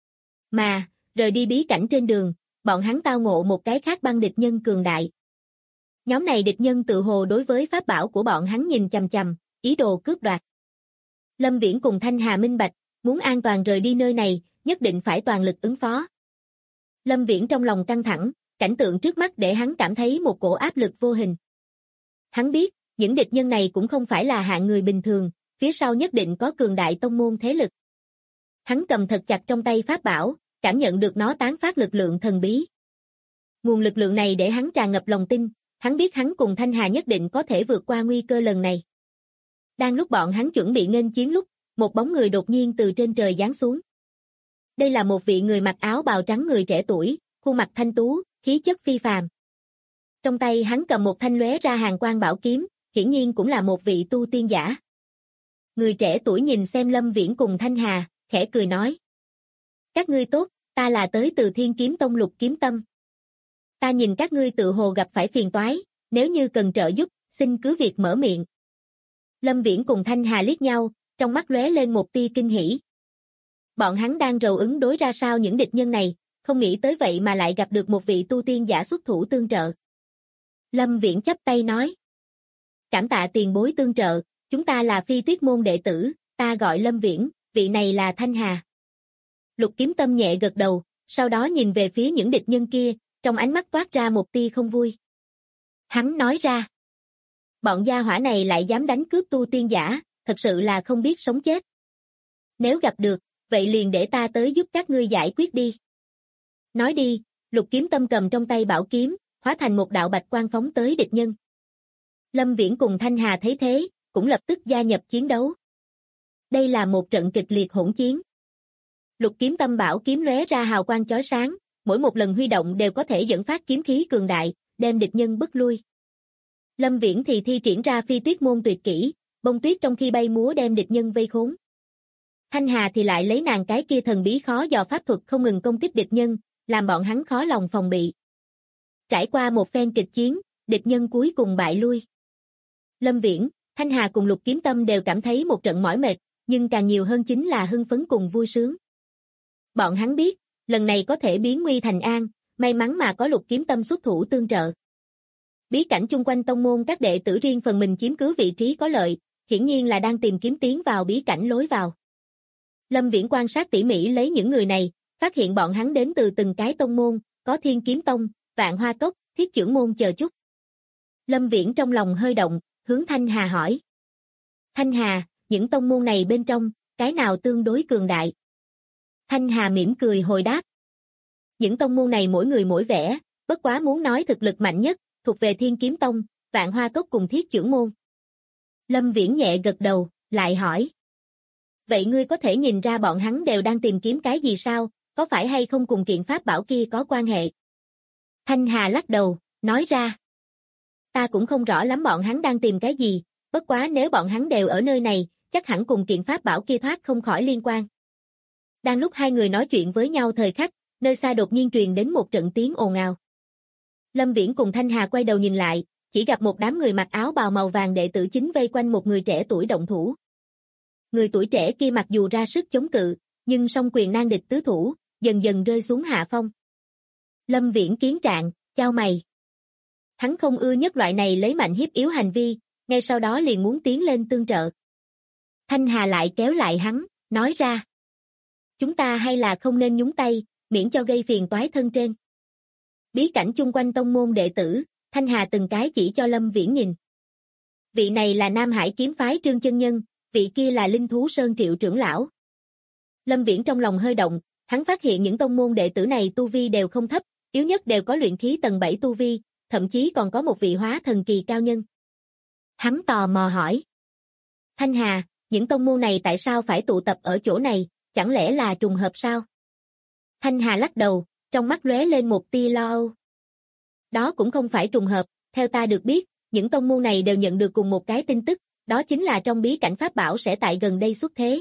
Mà, rời đi bí cảnh trên đường, bọn hắn tao ngộ một cái khác băng địch nhân cường đại. Nhóm này địch nhân tự hồ đối với pháp bảo của bọn hắn nhìn chằm chằm, ý đồ cướp đoạt. Lâm Viễn cùng Thanh Hà minh bạch, muốn an toàn rời đi nơi này, nhất định phải toàn lực ứng phó. Lâm Viễn trong lòng căng thẳng, cảnh tượng trước mắt để hắn cảm thấy một cổ áp lực vô hình. Hắn biết, những địch nhân này cũng không phải là hạng người bình thường, phía sau nhất định có cường đại tông môn thế lực. Hắn cầm thật chặt trong tay pháp bảo, cảm nhận được nó tán phát lực lượng thần bí. Nguồn lực lượng này để hắn tràn ngập lòng tin, hắn biết hắn cùng Thanh Hà nhất định có thể vượt qua nguy cơ lần này. Đang lúc bọn hắn chuẩn bị nghênh chiến lúc, một bóng người đột nhiên từ trên trời giáng xuống. Đây là một vị người mặc áo bào trắng người trẻ tuổi, khuôn mặt thanh tú, khí chất phi phàm. Trong tay hắn cầm một thanh lóe ra hàn quang bảo kiếm, hiển nhiên cũng là một vị tu tiên giả. Người trẻ tuổi nhìn xem Lâm Viễn cùng Thanh Hà, khẽ cười nói: "Các ngươi tốt, ta là tới từ Thiên Kiếm Tông Lục Kiếm Tâm. Ta nhìn các ngươi tự hồ gặp phải phiền toái, nếu như cần trợ giúp, xin cứ việc mở miệng." Lâm Viễn cùng Thanh Hà liếc nhau, trong mắt lóe lên một tia kinh hỉ. Bọn hắn đang rầu ứng đối ra sao những địch nhân này, không nghĩ tới vậy mà lại gặp được một vị tu tiên giả xuất thủ tương trợ. Lâm Viễn chắp tay nói: "Cảm tạ tiền bối tương trợ, chúng ta là Phi Tuyết môn đệ tử, ta gọi Lâm Viễn, vị này là Thanh Hà." Lục Kiếm Tâm nhẹ gật đầu, sau đó nhìn về phía những địch nhân kia, trong ánh mắt toát ra một tia không vui. Hắn nói ra: "Bọn gia hỏa này lại dám đánh cướp tu tiên giả, thật sự là không biết sống chết. Nếu gặp được, vậy liền để ta tới giúp các ngươi giải quyết đi." Nói đi, Lục Kiếm Tâm cầm trong tay bảo kiếm, hóa thành một đạo bạch quang phóng tới địch nhân. Lâm Viễn cùng Thanh Hà thấy thế, cũng lập tức gia nhập chiến đấu. Đây là một trận kịch liệt hỗn chiến. Lục Kiếm Tâm bảo kiếm lóe ra hào quang chói sáng, mỗi một lần huy động đều có thể dẫn phát kiếm khí cường đại, đem địch nhân bức lui. Lâm Viễn thì thi triển ra Phi Tuyết môn tuyệt kỹ, bông tuyết trong khi bay múa đem địch nhân vây khốn. Thanh Hà thì lại lấy nàng cái kia thần bí khó dò pháp thuật không ngừng công kích địch nhân, làm bọn hắn khó lòng phòng bị. Trải qua một phen kịch chiến, địch nhân cuối cùng bại lui. Lâm Viễn, Thanh Hà cùng Lục Kiếm Tâm đều cảm thấy một trận mỏi mệt, nhưng càng nhiều hơn chính là hưng phấn cùng vui sướng. Bọn hắn biết, lần này có thể biến nguy thành an, may mắn mà có Lục Kiếm Tâm xuất thủ tương trợ. Bí cảnh chung quanh tông môn các đệ tử riêng phần mình chiếm cứ vị trí có lợi, hiển nhiên là đang tìm kiếm tiến vào bí cảnh lối vào. Lâm Viễn quan sát tỉ mỉ lấy những người này, phát hiện bọn hắn đến từ từng cái tông môn, có Thiên Kiếm Tông, Vạn Hoa Cốc, Thiết Chưởng môn chờ chút. Lâm Viễn trong lòng hơi động, hướng Thanh Hà hỏi: "Thanh Hà, những tông môn này bên trong, cái nào tương đối cường đại?" Thanh Hà mỉm cười hồi đáp: "Những tông môn này mỗi người mỗi vẻ, bất quá muốn nói thực lực mạnh nhất, thuộc về Thiên Kiếm Tông, Vạn Hoa Cốc cùng Thiết Chưởng môn." Lâm Viễn nhẹ gật đầu, lại hỏi: "Vậy ngươi có thể nhìn ra bọn hắn đều đang tìm kiếm cái gì sao, có phải hay không cùng kiện pháp bảo kia có quan hệ?" Thanh Hà lắc đầu, nói ra: "Ta cũng không rõ lắm bọn hắn đang tìm cái gì, bất quá nếu bọn hắn đều ở nơi này, chắc hẳn cùng kiện pháp bảo kia thoát không khỏi liên quan." Đang lúc hai người nói chuyện với nhau thời khắc, nơi xa đột nhiên truyền đến một trận tiếng ồn ào. Lâm Viễn cùng Thanh Hà quay đầu nhìn lại, chỉ gặp một đám người mặc áo bào màu vàng đệ tử chính vây quanh một người trẻ tuổi động thủ. Người tuổi trẻ kia mặc dù ra sức chống cự, nhưng song quyền nan địch tứ thủ, dần dần rơi xuống hạ phong. Lâm Viễn kiến trạng, chau mày. Hắn không ưa nhất loại này lấy mạnh hiếp yếu hành vi, ngay sau đó liền muốn tiến lên tương trợ. Thanh Hà lại kéo lại hắn, nói ra: "Chúng ta hay là không nên nhúng tay, miễn cho gây phiền toái thân trên." Bí cảnh chung quanh tông môn đệ tử, Thanh Hà từng cái chỉ cho Lâm Viễn nhìn. Vị này là Nam Hải kiếm phái Trương chân nhân, vị kia là Linh Thú Sơn Triệu trưởng lão. Lâm Viễn trong lòng hơi động, hắn phát hiện những tông môn đệ tử này tu vi đều không thấp, yếu nhất đều có luyện khí tầng 7 tu vi, thậm chí còn có một vị hóa thần kỳ cao nhân. Hắn tò mò hỏi: "Thanh Hà, những tông môn này tại sao phải tụ tập ở chỗ này, chẳng lẽ là trùng hợp sao?" Thanh Hà lắc đầu, trong mắt lóe lên một tia lo âu. "Đó cũng không phải trùng hợp, theo ta được biết, những tông môn này đều nhận được cùng một cái tin tức, đó chính là trong bí cảnh pháp bảo sẽ tại gần đây xuất thế."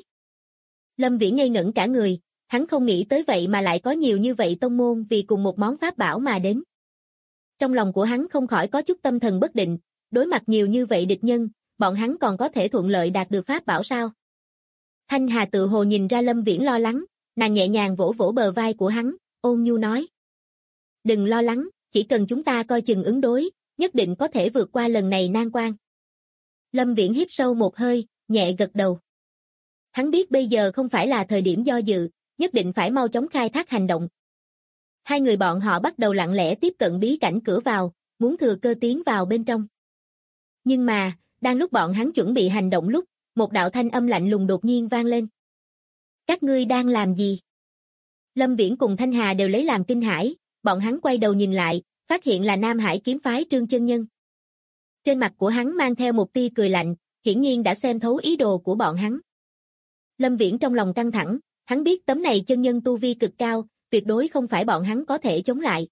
Lâm Viễn ngây ngẩn cả người, hắn không nghĩ tới vậy mà lại có nhiều như vậy tông môn vì cùng một món pháp bảo mà đến. Trong lòng của hắn không khỏi có chút tâm thần bất định, đối mặt nhiều như vậy địch nhân, bọn hắn còn có thể thuận lợi đạt được pháp bảo sao? Thanh Hà tự hồ nhìn ra Lâm Viễn lo lắng, nàng nhẹ nhàng vỗ vỗ bờ vai của hắn, ôn nhu nói: "Đừng lo lắng, chỉ cần chúng ta coi chừng ứng đối, nhất định có thể vượt qua lần này nan quan." Lâm Viễn hít sâu một hơi, nhẹ gật đầu. Hắn biết bây giờ không phải là thời điểm do dự, nhất định phải mau chóng khai thác hành động. Hai người bọn họ bắt đầu lặng lẽ tiếp cận bí cảnh cửa vào, muốn thừa cơ tiến vào bên trong. Nhưng mà, đang lúc bọn hắn chuẩn bị hành động lúc, một đạo thanh âm lạnh lùng đột nhiên vang lên. Các ngươi đang làm gì? Lâm Viễn cùng Thanh Hà đều lấy làm kinh hãi, bọn hắn quay đầu nhìn lại, phát hiện là Nam Hải kiếm phái Trương Chân Nhân. Trên mặt của hắn mang theo một tia cười lạnh, hiển nhiên đã xem thấu ý đồ của bọn hắn. Lâm Viễn trong lòng căng thẳng, hắn biết tấm này chân nhân tu vi cực cao, tuyệt đối không phải bọn hắn có thể chống lại.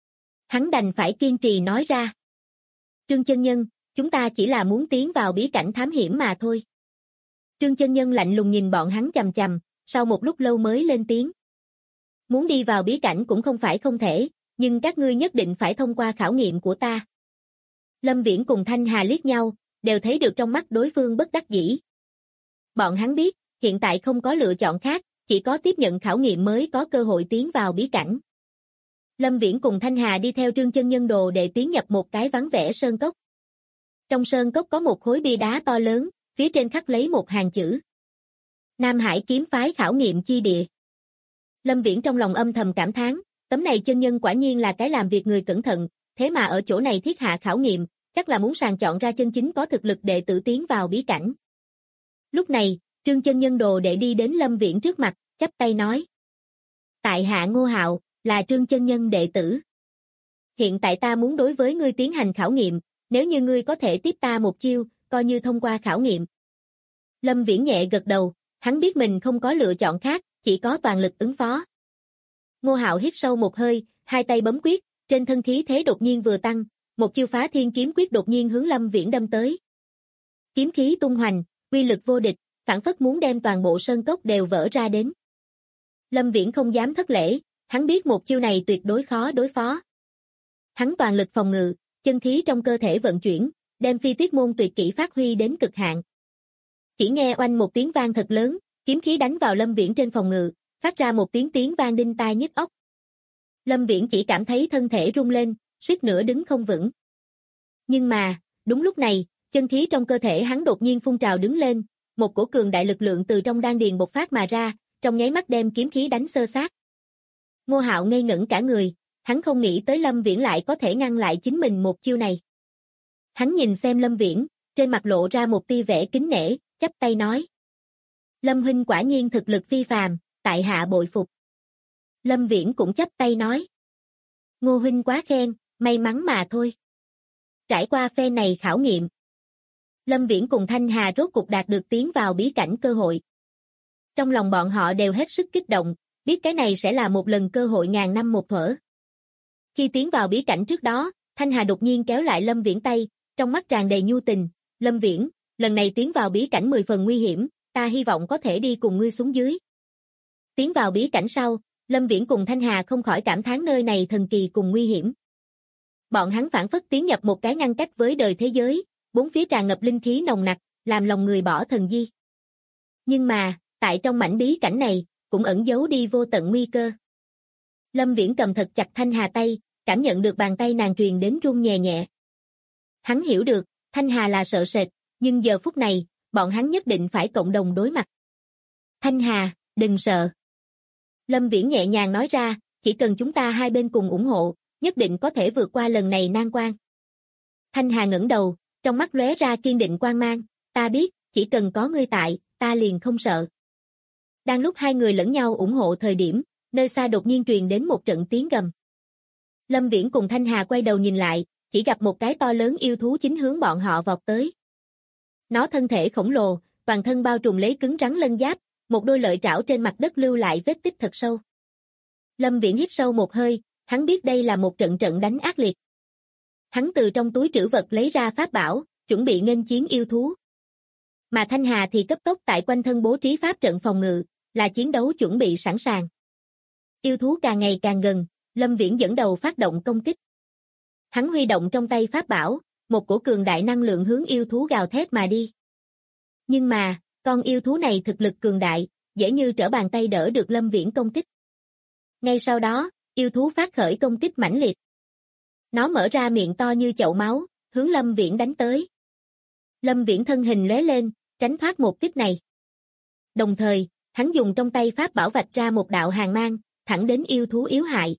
Hắn đành phải kiên trì nói ra. Trương Chân Nhân, chúng ta chỉ là muốn tiến vào bí cảnh thám hiểm mà thôi. Trương Chân Nhân lạnh lùng nhìn bọn hắn chằm chằm, sau một lúc lâu mới lên tiếng. Muốn đi vào bí cảnh cũng không phải không thể, nhưng các ngươi nhất định phải thông qua khảo nghiệm của ta. Lâm Viễn cùng Thanh Hà liếc nhau, đều thấy được trong mắt đối phương bất đắc dĩ. Bọn hắn biết, hiện tại không có lựa chọn khác, chỉ có tiếp nhận khảo nghiệm mới có cơ hội tiến vào bí cảnh. Lâm Viễn cùng Thanh Hà đi theo Trương Chân Nhân đồ để tiến nhập một cái vắng vẻ sơn cốc. Trong sơn cốc có một khối bia đá to lớn, phía trên khắc lấy một hàng chữ. Nam Hải kiếm phái khảo nghiệm chi địa. Lâm Viễn trong lòng âm thầm cảm thán, tấm này chân nhân quả nhiên là cái làm việc người cẩn thận, thế mà ở chỗ này thiết hạ khảo nghiệm, chắc là muốn sàng chọn ra chân chính có thực lực đệ tử tiến vào bí cảnh. Lúc này, Trương Chân Nhân đồ đệ đi đến Lâm Viễn trước mặt, chắp tay nói. Tại hạ Ngô Hạo, là Trương Chân Nhân đệ tử. Hiện tại ta muốn đối với ngươi tiến hành khảo nghiệm, nếu như ngươi có thể tiếp ta một chiêu, coi như thông qua khảo nghiệm. Lâm Viễn nhẹ gật đầu, hắn biết mình không có lựa chọn khác, chỉ có toàn lực ứng phó. Ngô Hạo hít sâu một hơi, hai tay bấm quyết, trên thân khí thế đột nhiên vừa tăng, một chiêu phá thiên kiếm quyết đột nhiên hướng Lâm Viễn đâm tới. Kiếm khí tung hoành, uy lực vô địch, phảng phất muốn đem toàn bộ sơn cốc đều vỡ ra đến. Lâm Viễn không dám thất lễ, hắn biết một chiêu này tuyệt đối khó đối phó. Hắn toàn lực phòng ngự, chân khí trong cơ thể vận chuyển, đem phi tuyết môn tuyệt kỹ phát huy đến cực hạn. Chỉ nghe oanh một tiếng vang thật lớn, kiếm khí đánh vào Lâm Viễn trên phòng ngự, phát ra một tiếng vang đinh tai nhức óc. Lâm Viễn chỉ cảm thấy thân thể rung lên, suýt nữa đứng không vững. Nhưng mà, đúng lúc này, chân khí trong cơ thể hắn đột nhiên phun trào đứng lên, một cổ cường đại lực lượng từ trong đan điền bộc phát mà ra, trong nháy mắt đem kiếm khí đánh xơ xác. Ngô Hạo ngây ngẩn cả người, hắn không nghĩ tới Lâm Viễn lại có thể ngăn lại chính mình một chiêu này. Hắn nhìn xem Lâm Viễn, trên mặt lộ ra một tia vẻ kính nể, chắp tay nói. Lâm huynh quả nhiên thực lực phi phàm, tại hạ bội phục. Lâm Viễn cũng chắp tay nói. Ngô huynh quá khen, may mắn mà thôi. Trải qua phe này khảo nghiệm, Lâm Viễn cùng Thanh Hà rốt cục đạt được tiến vào bí cảnh cơ hội. Trong lòng bọn họ đều hết sức kích động, biết cái này sẽ là một lần cơ hội ngàn năm một thuở. Khi tiến vào bí cảnh trước đó, Thanh Hà đột nhiên kéo lại Lâm Viễn tay, trong mắt tràn đầy nhu tình. Lâm Viễn, lần này tiến vào bí cảnh 10 phần nguy hiểm, ta hy vọng có thể đi cùng ngươi xuống dưới. Tiến vào bí cảnh sau, Lâm Viễn cùng Thanh Hà không khỏi cảm thán nơi này thần kỳ cùng nguy hiểm. Bọn hắn phảng phất tiến nhập một cái ngăn cách với đời thế giới, bốn phía tràn ngập linh khí nồng nặc, làm lòng người bỏ thần di. Nhưng mà, tại trong mảnh bí cảnh này, cũng ẩn giấu đi vô tận nguy cơ. Lâm Viễn cầm thật chặt Thanh Hà tay, cảm nhận được bàn tay nàng truyền đến run nhẹ nhẹ. Hắn hiểu được, Thanh Hà là sợ sệt, nhưng giờ phút này, bọn hắn nhất định phải cộng đồng đối mặt. Thanh Hà, đừng sợ. Lâm Viễn nhẹ nhàng nói ra, chỉ cần chúng ta hai bên cùng ủng hộ, nhất định có thể vượt qua lần này nan quan. Thanh Hà ngẩng đầu, trong mắt lóe ra kiên định quang mang, ta biết, chỉ cần có ngươi tại, ta liền không sợ. Đang lúc hai người lẫn nhau ủng hộ thời điểm, nơi xa đột nhiên truyền đến một trận tiếng gầm. Lâm Viễn cùng Thanh Hà quay đầu nhìn lại, chỉ gặp một cái to lớn yêu thú chính hướng bọn họ vọt tới. Nó thân thể khổng lồ, toàn thân bao trùm lấy cứng rắn lân giáp, một đôi lợi trảo trên mặt đất lưu lại vết tích thật sâu. Lâm Viễn hít sâu một hơi, hắn biết đây là một trận đánh ác liệt. Hắn từ trong túi trữ vật lấy ra pháp bảo, chuẩn bị nghênh chiến yêu thú. Mà Thanh Hà thì cấp tốc tại quanh thân bố trí pháp trận phòng ngự, là chiến đấu chuẩn bị sẵn sàng. Yêu thú càng ngày càng gần, Lâm Viễn dẫn đầu phát động công kích. Hắn huy động trong tay pháp bảo, một cổ cường đại năng lượng hướng yêu thú gào thét mà đi. Nhưng mà, con yêu thú này thực lực cường đại, dễ như trở bàn tay đỡ được Lâm Viễn công kích. Ngay sau đó, yêu thú phát khởi công kích mãnh liệt. Nó mở ra miệng to như chậu máu, hướng Lâm Viễn đánh tới. Lâm Viễn thân hình lóe lên, tránh thoát một kích này. Đồng thời, hắn dùng trong tay pháp bảo vạch ra một đạo hàn mang, thẳng đến yêu thú yếu hại.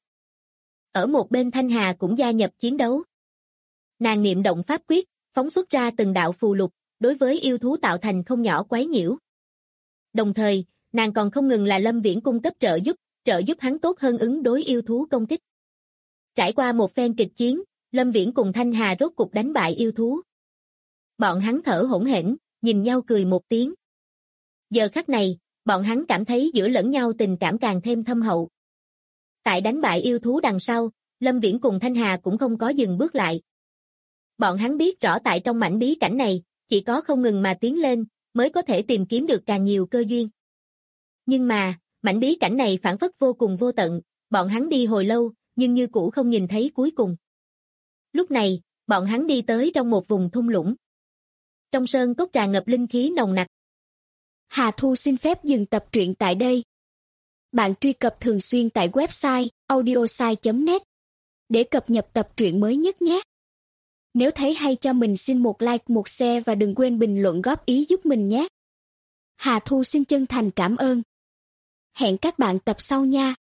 Ở một bên Thanh Hà cũng gia nhập chiến đấu. Nàng niệm động pháp quyết, phóng xuất ra từng đạo phù lục, đối với yêu thú tạo thành không nhỏ quấy nhiễu. Đồng thời, nàng còn không ngừng là Lâm Viễn cung cấp trợ giúp hắn tốt hơn ứng đối yêu thú công kích. Trải qua một phen kịch chiến, Lâm Viễn cùng Thanh Hà rốt cục đánh bại yêu thú. Bọn hắn thở hổn hển, nhìn nhau cười một tiếng. Giờ khắc này, bọn hắn cảm thấy giữa lẫn nhau tình cảm càng thêm thâm hậu. Tại đánh bại yêu thú đằng sau, Lâm Viễn cùng Thanh Hà cũng không có dừng bước lại. Bọn hắn biết rõ tại trong mảnh bí cảnh này, chỉ có không ngừng mà tiến lên, mới có thể tìm kiếm được càng nhiều cơ duyên. Nhưng mà, mảnh bí cảnh này phảng phất vô cùng vô tận, bọn hắn đi hồi lâu, nhưng như cũ không nhìn thấy cuối cùng. Lúc này, bọn hắn đi tới trong một vùng thung lũng. Trong sơn cốc tràn ngập linh khí nồng nặc. Hà Thu xin phép dừng tập truyện tại đây. Bạn truy cập thường xuyên tại website audiosai.net để cập nhật tập truyện mới nhất nhé. Nếu thấy hay cho mình xin một like, một share và đừng quên bình luận góp ý giúp mình nhé. Hà Thu xin chân thành cảm ơn. Hẹn các bạn tập sau nha.